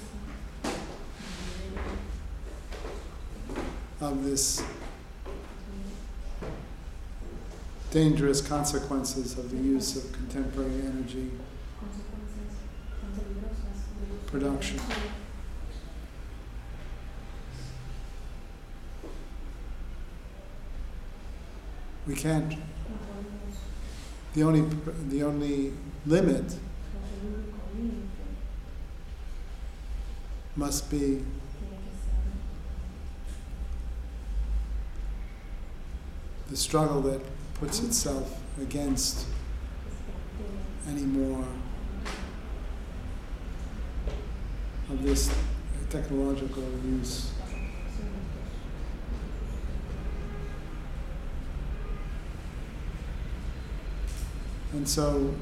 of this dangerous consequences of the use of contemporary energy production. We can't. The only limit must be the struggle that puts itself against any more of this technological use. And so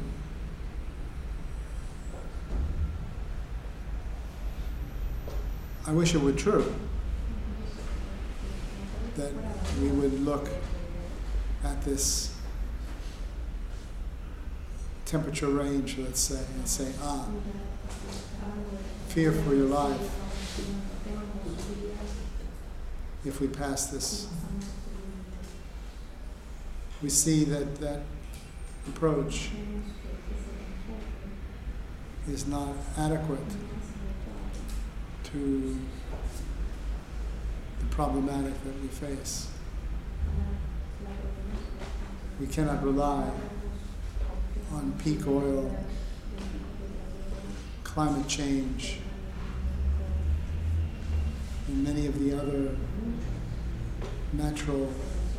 I wish it were true that we would look at this temperature range, let's say, and say, fear for your life if we pass this. We see that approach is not adequate to the problematic that we face. We cannot rely on peak oil, climate change, and many of the other natural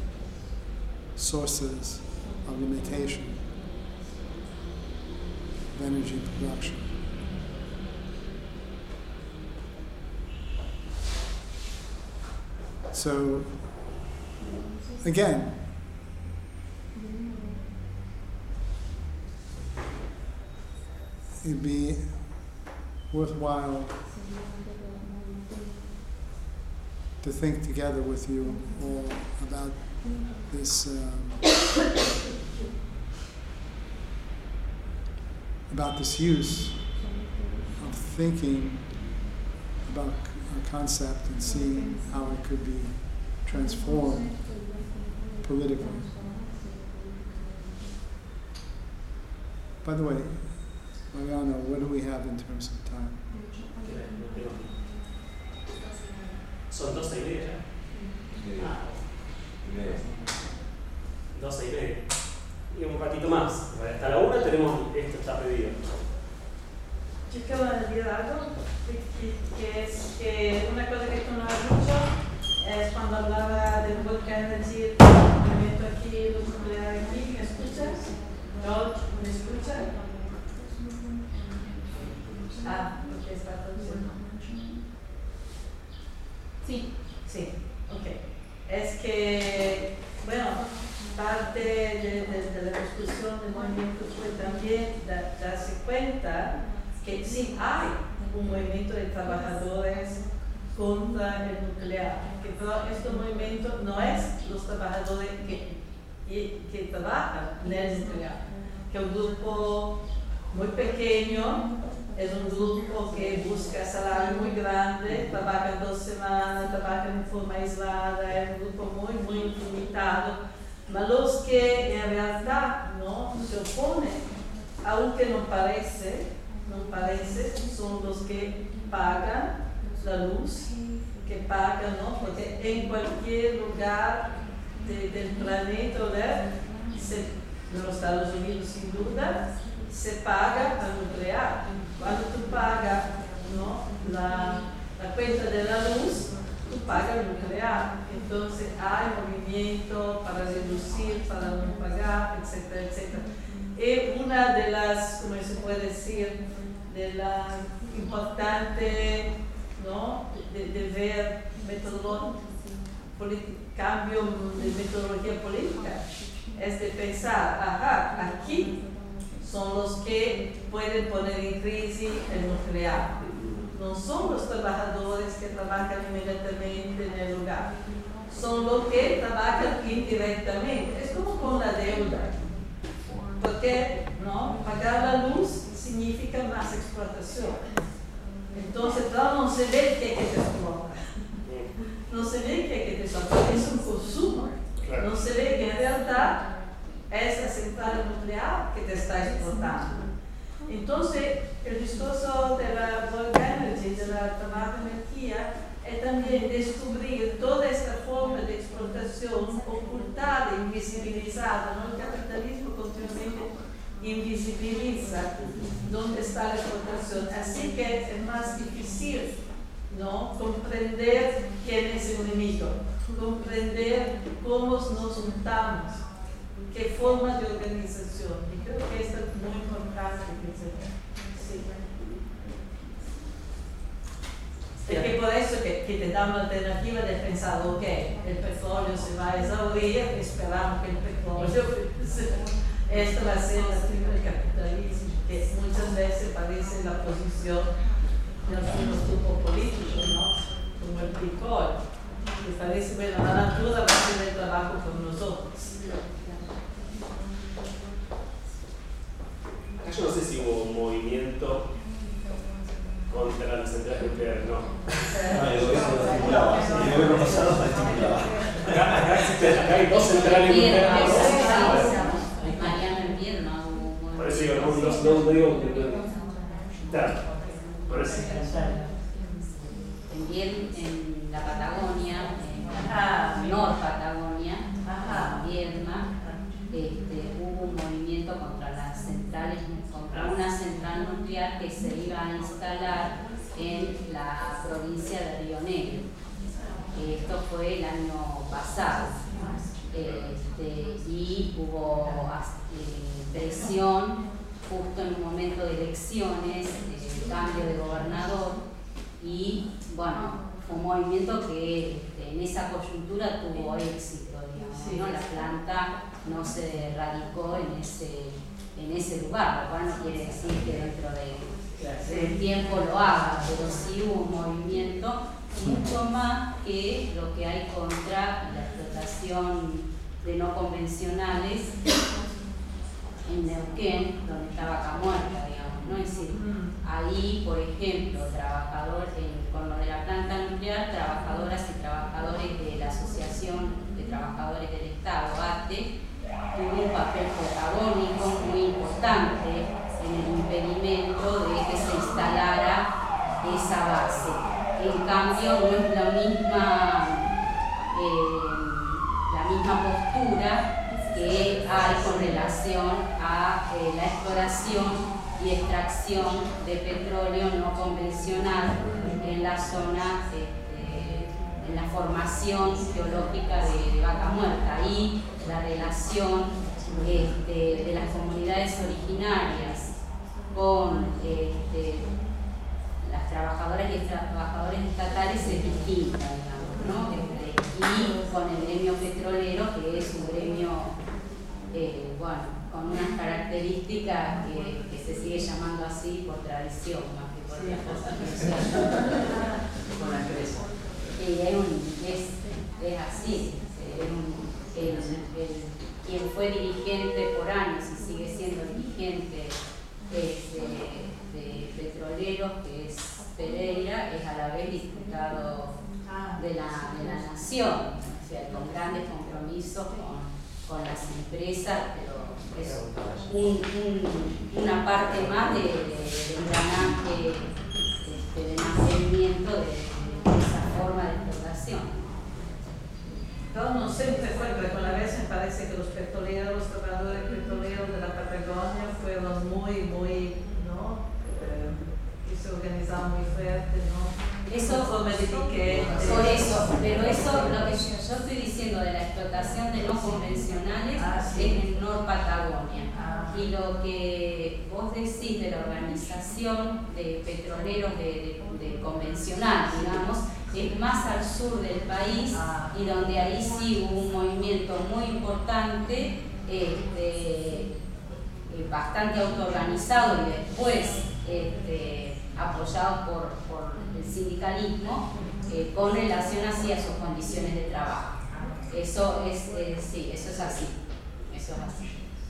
sources of limitation of energy production. So, again, it'd be worthwhile to think together with you all about this use of thinking about a concept and seeing how it could be transformed politically. By the way, Mariano, what do we have in terms of time? Son 12:30 ya. 12:30. Y un ratito más. Hasta la 1 tenemos esto, está pedido. Yo quiero añadir algo, que es que una cosa que tú no has dicho es cuando hablaba del work energy, el movimiento aquí, lo nuclear aquí. ¿Me escuchas? ¿No? ¿Me escuchas? Porque está traduciendo. Sí, sí, ok. Es que, bueno, parte de la discusión del movimiento fue también darse cuenta que sí hay un movimiento de trabajadores contra el nuclear, que todo este movimiento no es los trabajadores que trabajan en el nuclear, que es un grupo muy pequeño, es un grupo que busca salario muy grande, trabaja 2 semanas, trabaja en forma aislada, es un grupo muy limitado, pero los que en realidad no se oponen, aunque no parece, son los que pagan la luz, que pagan, ¿no? Porque en cualquier lugar del planeta, en los Estados Unidos sin duda, se paga el nuclear. Cuando tú pagas, ¿no?, la cuenta de la luz, tú pagas el nuclear. Entonces hay movimiento para reducir, para no pagar, etcétera, etcétera. Y una de las, ¿cómo se puede decir?, de la importante, ¿no?, de ver cambio de metodología política, es de pensar, aquí son los que pueden poner en crisis el nuclear. No son los trabajadores que trabajan inmediatamente en el lugar, son los que trabajan indirectamente. Es como con la deuda, porque, ¿no?, pagar la luz significa más explotación. Entonces, claro, no se ve que te explota, no se ve que te explota, es un consumo, no se ve que en realidad es la central nuclear que te está explotando. Entonces, el discurso de la work energy, de la trabajo energía, es también descubrir toda esta forma de explotación ocultada, invisibilizada, ¿no? El capitalismo continuamente invisibiliza dónde está la explotación, así que es más difícil, ¿no?, comprender quién es el enemigo, comprender cómo nos juntamos, qué forma de organización, y creo que esto es muy importante. Sí. Es que por eso que te da una alternativa de pensar, ok, el petróleo se va a exhaurir, esperamos que el petróleo esto va a ser la fin del capitalismo, que muchas veces parece la posición de algunos grupos políticos, ¿no?, como el PICOL, que parece, bueno, la natura va a hacer el trabajo por nosotros. Acá yo no sé si hubo un movimiento contra las centrales nucleares, no. El gobierno pasado estimulaba. Acá hay 2 centrales nucleares. Por eso digo, no digo por eso. También en la Patagonia, en Nor Patagonia, en Viedma, hubo un movimiento contra las centrales, contra una central nuclear que se iba a instalar en la provincia de Río Negro. Esto fue el año pasado. Y hubo presión justo en un momento de elecciones, cambio de gobernador, y bueno, fue un movimiento que en esa coyuntura tuvo éxito, digamos, sí, ¿no? La planta no se radicó en ese lugar, lo cual no quiere decir que dentro del tiempo lo haga, pero sí hubo un movimiento mucho más que lo que hay contra la explotación de no convencionales en Neuquén, donde está Vaca Muerta, digamos, ¿no? Es decir, ahí, por ejemplo, con lo de la planta nuclear, trabajadoras y trabajadores de la Asociación de Trabajadores del Estado, ATE, tuvo un papel protagónico muy importante en el impedimento de que se instalara esa base. En cambio, no es la misma postura que hay con relación a la exploración y extracción de petróleo no convencional en la zona la formación geológica de Vaca Muerta y la relación de las comunidades originarias con las trabajadoras y trabajadores estatales es distinta, digamos, ¿no? Y con el gremio petrolero, que es un gremio, bueno, con unas características que se sigue llamando así por tradición, más que por otra cosa. Con la empresa. Y es así. Quien fue dirigente por años y sigue siendo dirigente de petroleros, que es Pereira, es a la vez diputado de la Nación, o sea, con grandes compromisos con las empresas, pero es una parte más del engranaje de mantenimiento de esa forma de explotación. No siempre fue, pero con la vez me parece que los petroleros, los trabajadores petroleros de la Patagonia fueron muy, ¿no? Que se organizaban muy fuerte, ¿no? Eso, por eso, pero eso, lo que yo estoy diciendo de la explotación de no convencionales es en Nor Patagonia. Y lo que vos decís de la organización de petroleros de convencional, digamos, es más al sur del país y donde ahí sí hubo un movimiento muy importante, bastante autoorganizado y después apoyado por el sindicalismo con relación hacia sus condiciones de trabajo. Eso es, sí, eso es así. Eso es así.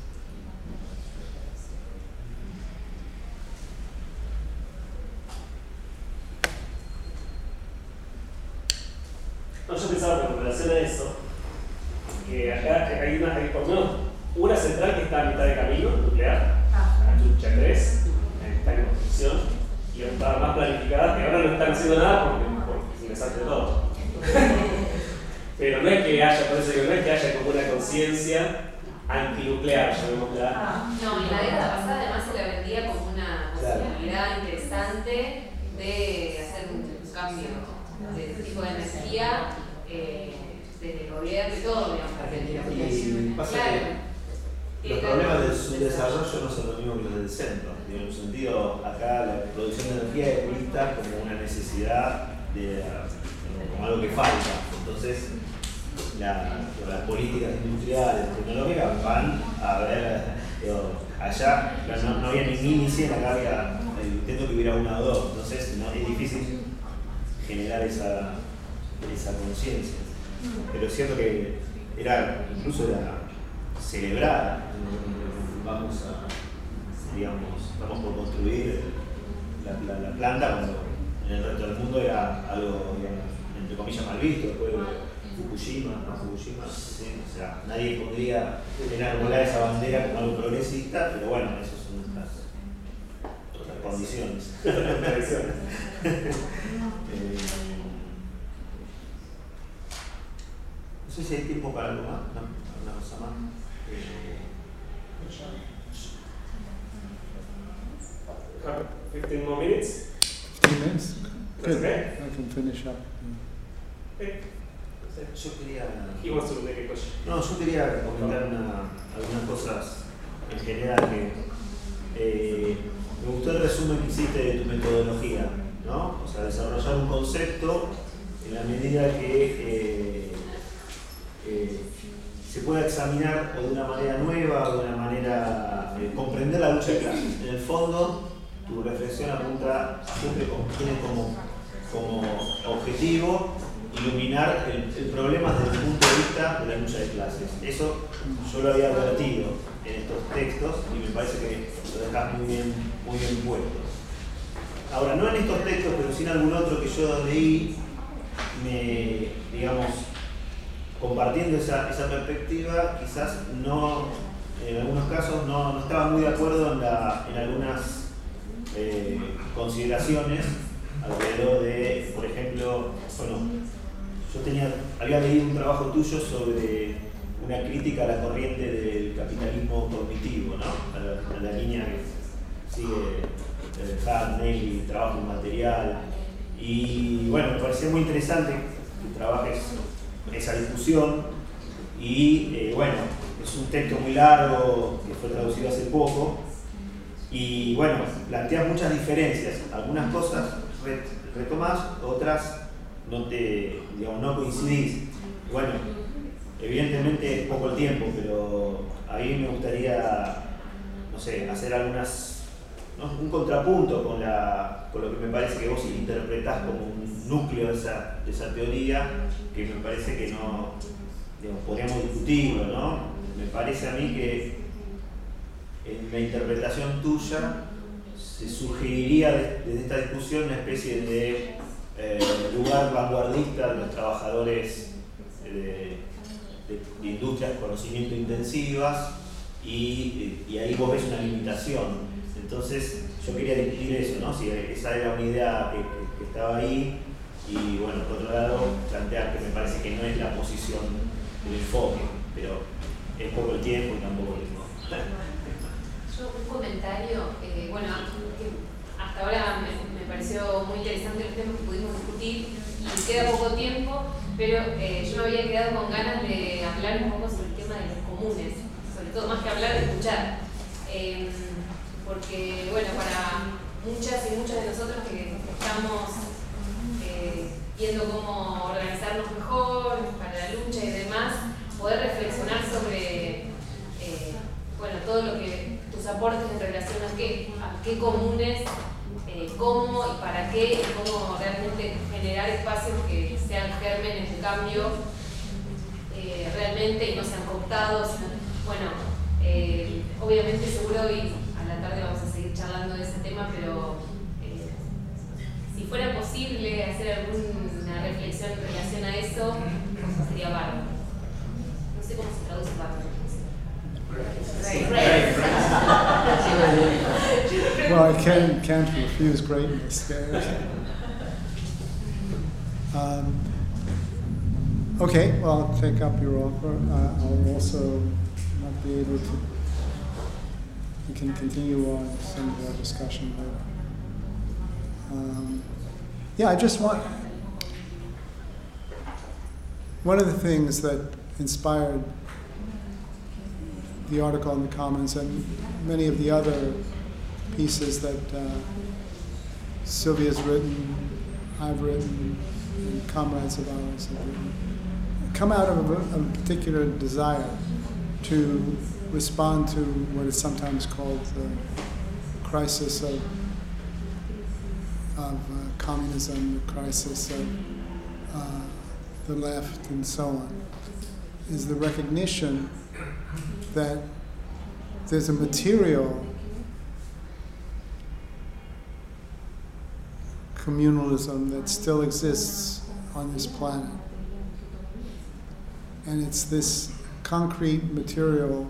No, yo pensaba que en relación a eso, que acá hay por lo menos una central que está a mitad de camino, nuclear, Ayacucho 3, está en construcción, y está más planificada, que ahora no están haciendo nada porque es un desastre todo. Pero no es que haya, por eso digo, no es que haya como una conciencia antinuclear, llamémosla. No, en la década pasada además se la vendía como una posibilidad interesante de hacer un cambio de tipo de energía desde el gobierno y todo, digamos. Y pasa que los problemas del subdesarrollo no son los mismos que los del centro. En un sentido, acá la producción de energía es vista como una necesidad, como algo que falta. Entonces, las políticas industriales, tecnológicas van a ver, allá no había ni 100, acá había, intento que hubiera una o dos. Entonces, es difícil generar esa conciencia. Pero es cierto que incluso era celebrar, estamos por construir la planta, cuando en el resto del mundo era algo, digamos, entre comillas, mal visto. Después Fukushima, sí, o sea, nadie podría enarbolar esa bandera como algo progresista, pero bueno, esas son otras condiciones. No sé si hay tiempo para algo más, una cosa más. 15 more minutes? 15 minutes? Good. Okay. I can finish up. Okay. Yo quería... Yo quería comentar algunas cosas en general que me gustó el resumen que hiciste de tu metodología, ¿no? O sea, desarrollar un concepto en la medida que se pueda examinar o de una manera nueva o de una manera comprender la lucha de clases. En el fondo, tu reflexión apunta siempre tiene como objetivo iluminar el problema desde el punto de vista de la lucha de clases. Eso yo lo había advertido en estos textos y me parece que lo dejas muy bien puesto. Ahora, no en estos textos, pero sí en algún otro que yo leí, digamos, compartiendo esa perspectiva, quizás no, en algunos casos no estaba muy de acuerdo en algunas consideraciones alrededor de, por ejemplo, yo había leído un trabajo tuyo sobre una crítica a la corriente del capitalismo cognitivo, ¿no? A la línea que sigue Hart, Neil, trabajo inmaterial. Y bueno, me pareció muy interesante trabajes esa discusión. Y bueno, es un texto muy largo que fue traducido hace poco. Y bueno, plantea muchas diferencias. Algunas cosas retomás, otras no coincidís. Y bueno, evidentemente es poco el tiempo, pero a mí me gustaría, no sé, hacer un contrapunto con lo que me parece que vos interpretás como un núcleo de esa teoría, que me parece que no, digamos, podríamos discutirlo, ¿no? Me parece a mí que en la interpretación tuya se sugeriría desde esta discusión una especie de lugar vanguardista de los trabajadores de industrias de conocimiento intensivas, y ahí vos ves una limitación. Entonces yo quería discutir eso, ¿no? Si esa era una idea que estaba ahí, y bueno, por otro lado plantear que me parece que no es la posición del enfoque, pero es poco el tiempo y tampoco el enfoque. Yo un comentario, bueno, que hasta ahora me pareció muy interesante los temas que pudimos discutir y queda poco tiempo, pero yo me había quedado con ganas de hablar un poco sobre el tema de los comunes, sobre todo más que hablar, de escuchar. Porque, bueno, para muchas y muchos de nosotros que estamos viendo cómo organizarnos mejor para la lucha y demás, poder reflexionar sobre bueno, todo lo que tus aportes en relación a qué comunes, cómo y para qué, y cómo realmente generar espacios que sean gérmenes de cambio realmente y no sean cooptados. Bueno, obviamente seguro hoy a la tarde vamos a seguir charlando de ese tema, pero si fuera posible hacer alguna reflexión en relación a eso, sería bárbaro. No sé cómo se traduce bárbaro. Well, I can't refuse greatness. Okay, well, I'll take up your offer. I'll also not be able to. We can continue on some of our discussion later. Yeah, I just want. One of the things that inspired the article in the Commons and many of the other pieces that Sylvia's written, I've written, and comrades of ours have written, come out of a particular desire to respond to what is sometimes called the crisis of communism, the crisis of the left, and so on, is the recognition that there's a material communalism that still exists on this planet. And it's this concrete material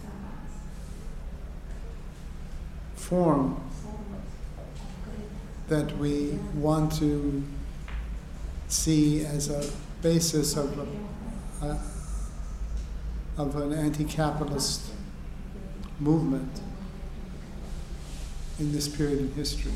form that we want to see as a basis of an anti-capitalist movement in this period in history.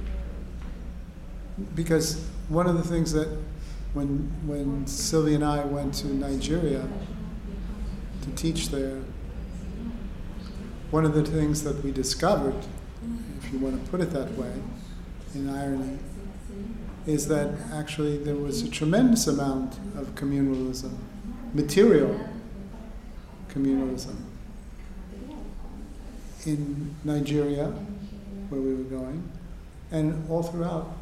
Because one of the things that when Sylvia and I went to Nigeria to teach there, one of the things that we discovered, if you want to put it that way, in irony, is that actually there was a tremendous amount of communalism, material communalism, in Nigeria, where we were going, and all throughout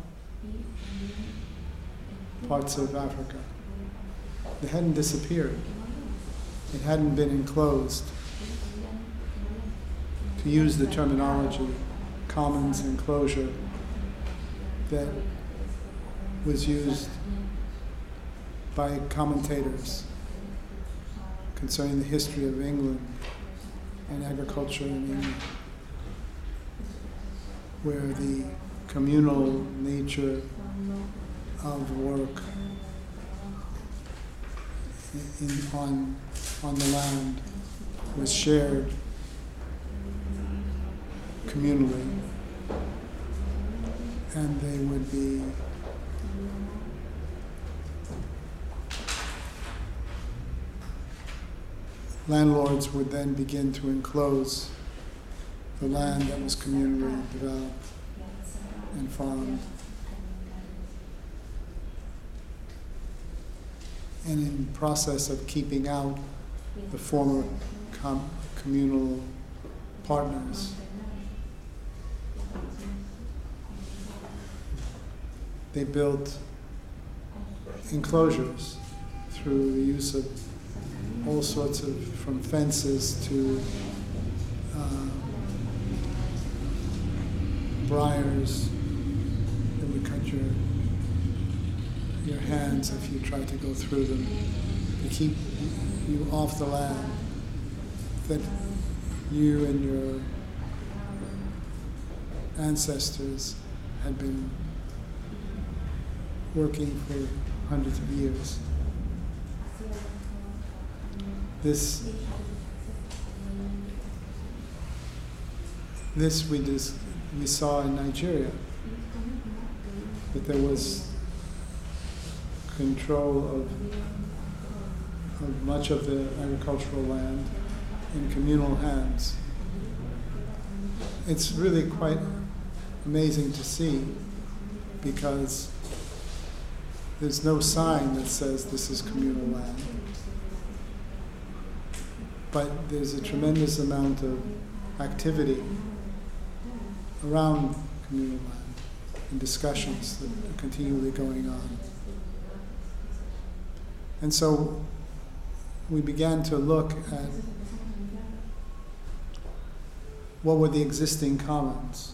parts of Africa. It hadn't disappeared. It hadn't been enclosed. To use the terminology, commons enclosure, that was used by commentators concerning the history of England and agriculture in England, where the communal nature of work on the land was shared communally, and they would be landlords would then begin to enclose the land that was communally developed and farmed. And in the process of keeping out the former communal partners, they built enclosures through the use of all sorts of, from fences to briars that would cut your hands if you tried to go through them, to keep you off the land that you and your ancestors had been working for hundreds of years. This we saw in Nigeria, that there was control of much of the agricultural land in communal hands. It's really quite amazing to see, because there's no sign that says this is communal land. But there's a tremendous amount of activity around communal land and discussions that are continually going on. And so we began to look at what were the existing commons,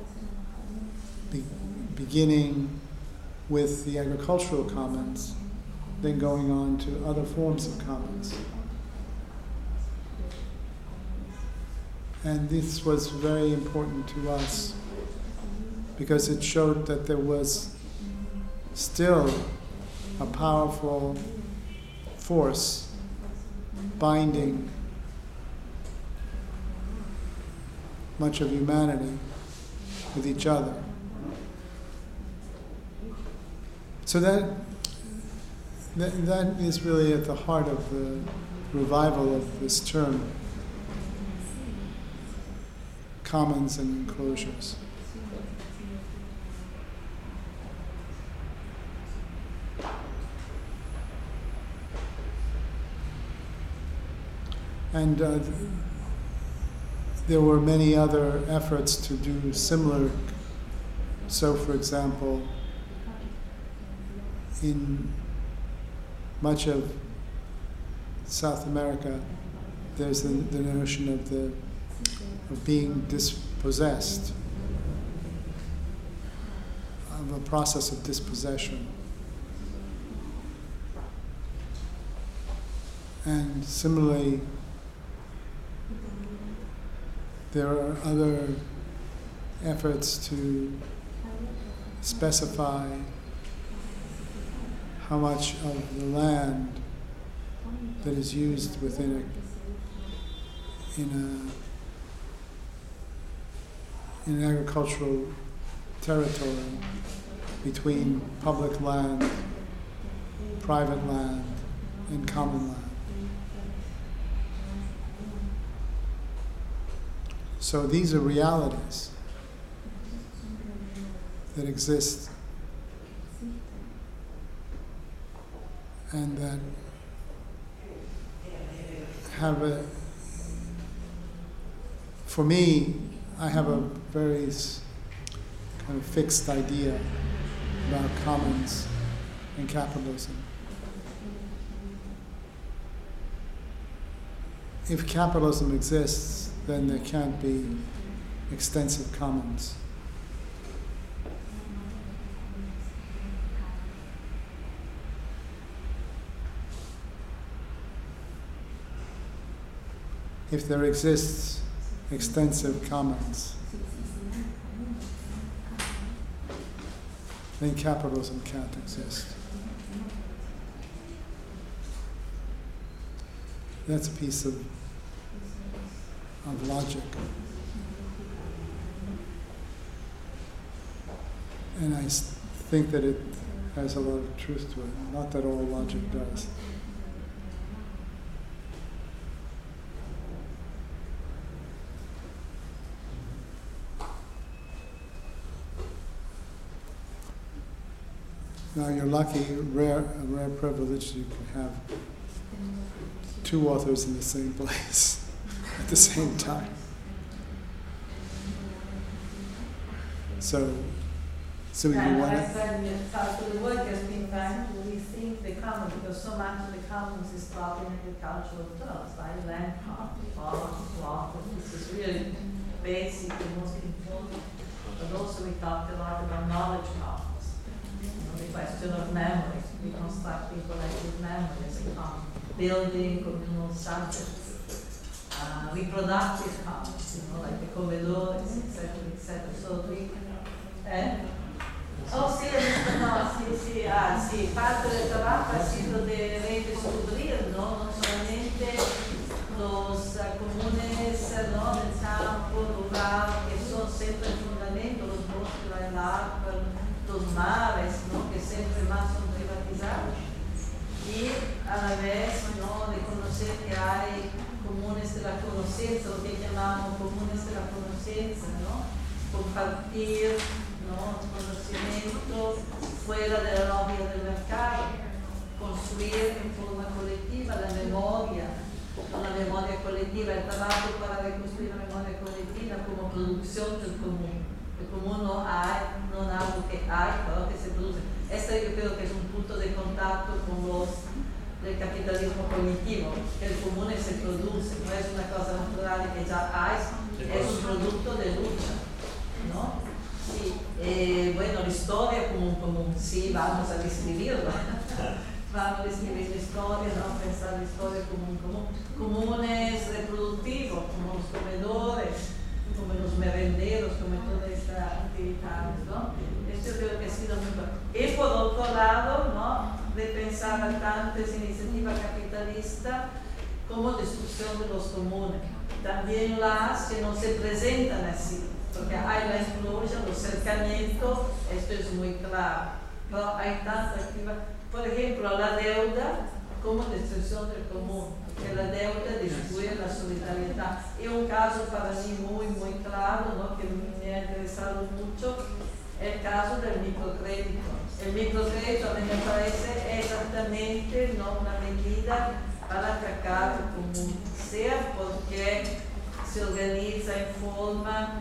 beginning with the agricultural commons, then going on to other forms of commons. And this was very important to us because it showed that there was still a powerful force binding much of humanity with each other. So that is really at the heart of the revival of this term, commons and enclosures. And there were many other efforts to do similar. So, for example, in much of South America, there's the notion of being dispossessed, of a process of dispossession. And similarly, there are other efforts to specify how much of the land that is used within in an agricultural territory between public land, private land, and common land. So these are realities that exist and that have for me, I have a very kind of fixed idea about commons and capitalism. If capitalism exists, then there can't be extensive commons. If there exists extensive commons, then capitalism can't exist. That's a piece of logic. And I think that it has a lot of truth to it. Not that all logic does. Now you're lucky, a rare privilege, you can have two authors in the same place at the same time. So you want to... The work has been trying to rethink the commons, because so much of the commons is taught in agricultural terms, like land plot, this is really basic and most important. But also we talked a lot about knowledge commons. The question of memory, reconstructing collective memory as a common, building communal subjects, reproductive commons, like the comedores, etc. So we... Sí, parte del trabajo ha sido de redescubrir, no solamente los comunes del campo rural, que son siempre el fundamento, los bosques, el agua, los mares, que siempre más son privatizados, y a la vez de conocer que hay comunes de la conciencia, lo que llamamos comunes de la conciencia, compartir conocimiento fuera de la lógica del mercado, construir en forma colectiva la memoria colectiva, el trabajo para reconstruir la memoria colectiva como producción del común. El común no es algo que hay, pero que se produce. Este yo creo que es un punto de contacto con los del capitalismo cognitivo, que el común se produce, no es una cosa natural que ya hay, es un producto de lucha, ¿no? Sí, bueno, la historia como un común, sí, vamos a describirla. Vamos a describir la historia, pensar la historia como un común. Comunes reproductivos, como los comedores, como los merenderos, como toda esta actividad, ¿no? Esto yo creo que ha sido muy bueno. Y por otro lado, de pensar tantas iniciativas capitalistas como destrucción de los comunes. También las que no se presentan así. Porque hay la inclusión, los cercamientos, esto es muy claro. Pero hay tantas actividades. Por ejemplo, la deuda como destrucción del común, que la deuda destruye la solidaridad. Y un caso para mí muy claro, que me ha interesado mucho, el caso del microcrédito. El microcrédito a mí me parece exactamente una medida para atacar el común, sea porque se organiza en forma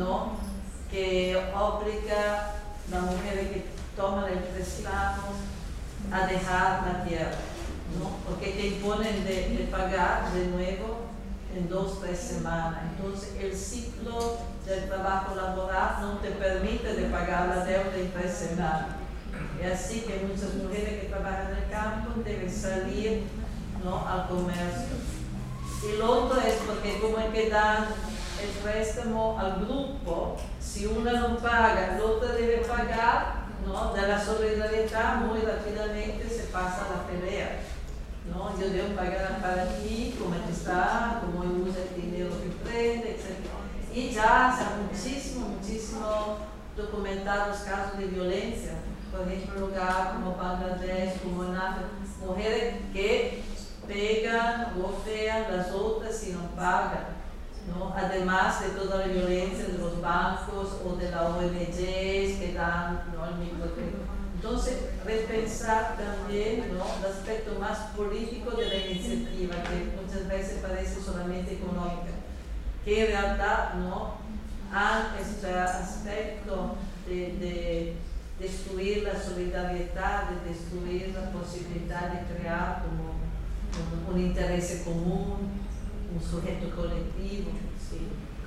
que obliga a la mujer que toma el préstamo a dejar la tierra, porque te imponen de pagar de nuevo en 2 o 3 semanas. Entonces el ciclo del trabajo laboral no te permite de pagar la deuda en 3 semanas. Es así que muchas mujeres que trabajan en el campo deben salir al comercio. Y lo otro es porque como hay que dar el préstamo al grupo, si una no paga, el otro debe pagar, de la solidaridad muy rápidamente se pasa a la pelea. Yo debo pagar para ti, como está, como usa el dinero que prende, etc. Y ya se han muchísimo documentados casos de violencia. Por ejemplo, en lugares como Bangladesh, como en África, mujeres que pegan, golpean las otras y no pagan. Además de toda la violencia de los bancos o de las ONGs que dan el microcrédito. Entonces, repensar también el aspecto más político de la iniciativa, que muchas veces parece solamente económica, que en realidad hay este aspecto de destruir la solidaridad, de destruir la posibilidad de crear como un interés común, un sujeto colectivo. Sí.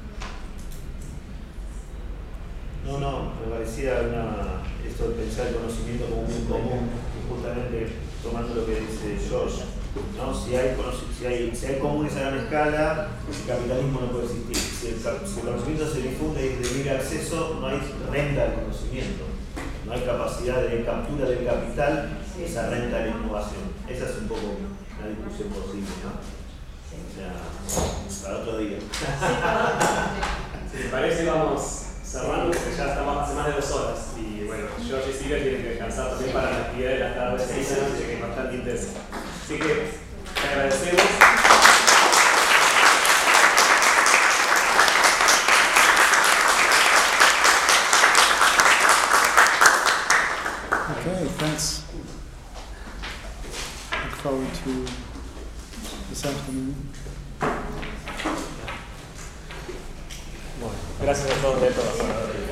Me parecía esto de pensar el conocimiento como un común, justamente tomando lo que dice George, si hay comunes a gran escala, el capitalismo no puede existir. Si el conocimiento se difunde y es de libre acceso, no hay renta del conocimiento, no hay capacidad de captura del capital, esa renta de la innovación. Esa es un poco una discusión posible, para otro día. Si les parece, vamos cerrando, porque ya estamos hace más de 2 horas. Y bueno, George y Silvia tienen que descansar también para la actividad de la tarde de esta noche, que es bastante intensa. Así que te agradecemos. Okay, thanks. forward to this afternoon. Bueno, gracias a todos y a todas.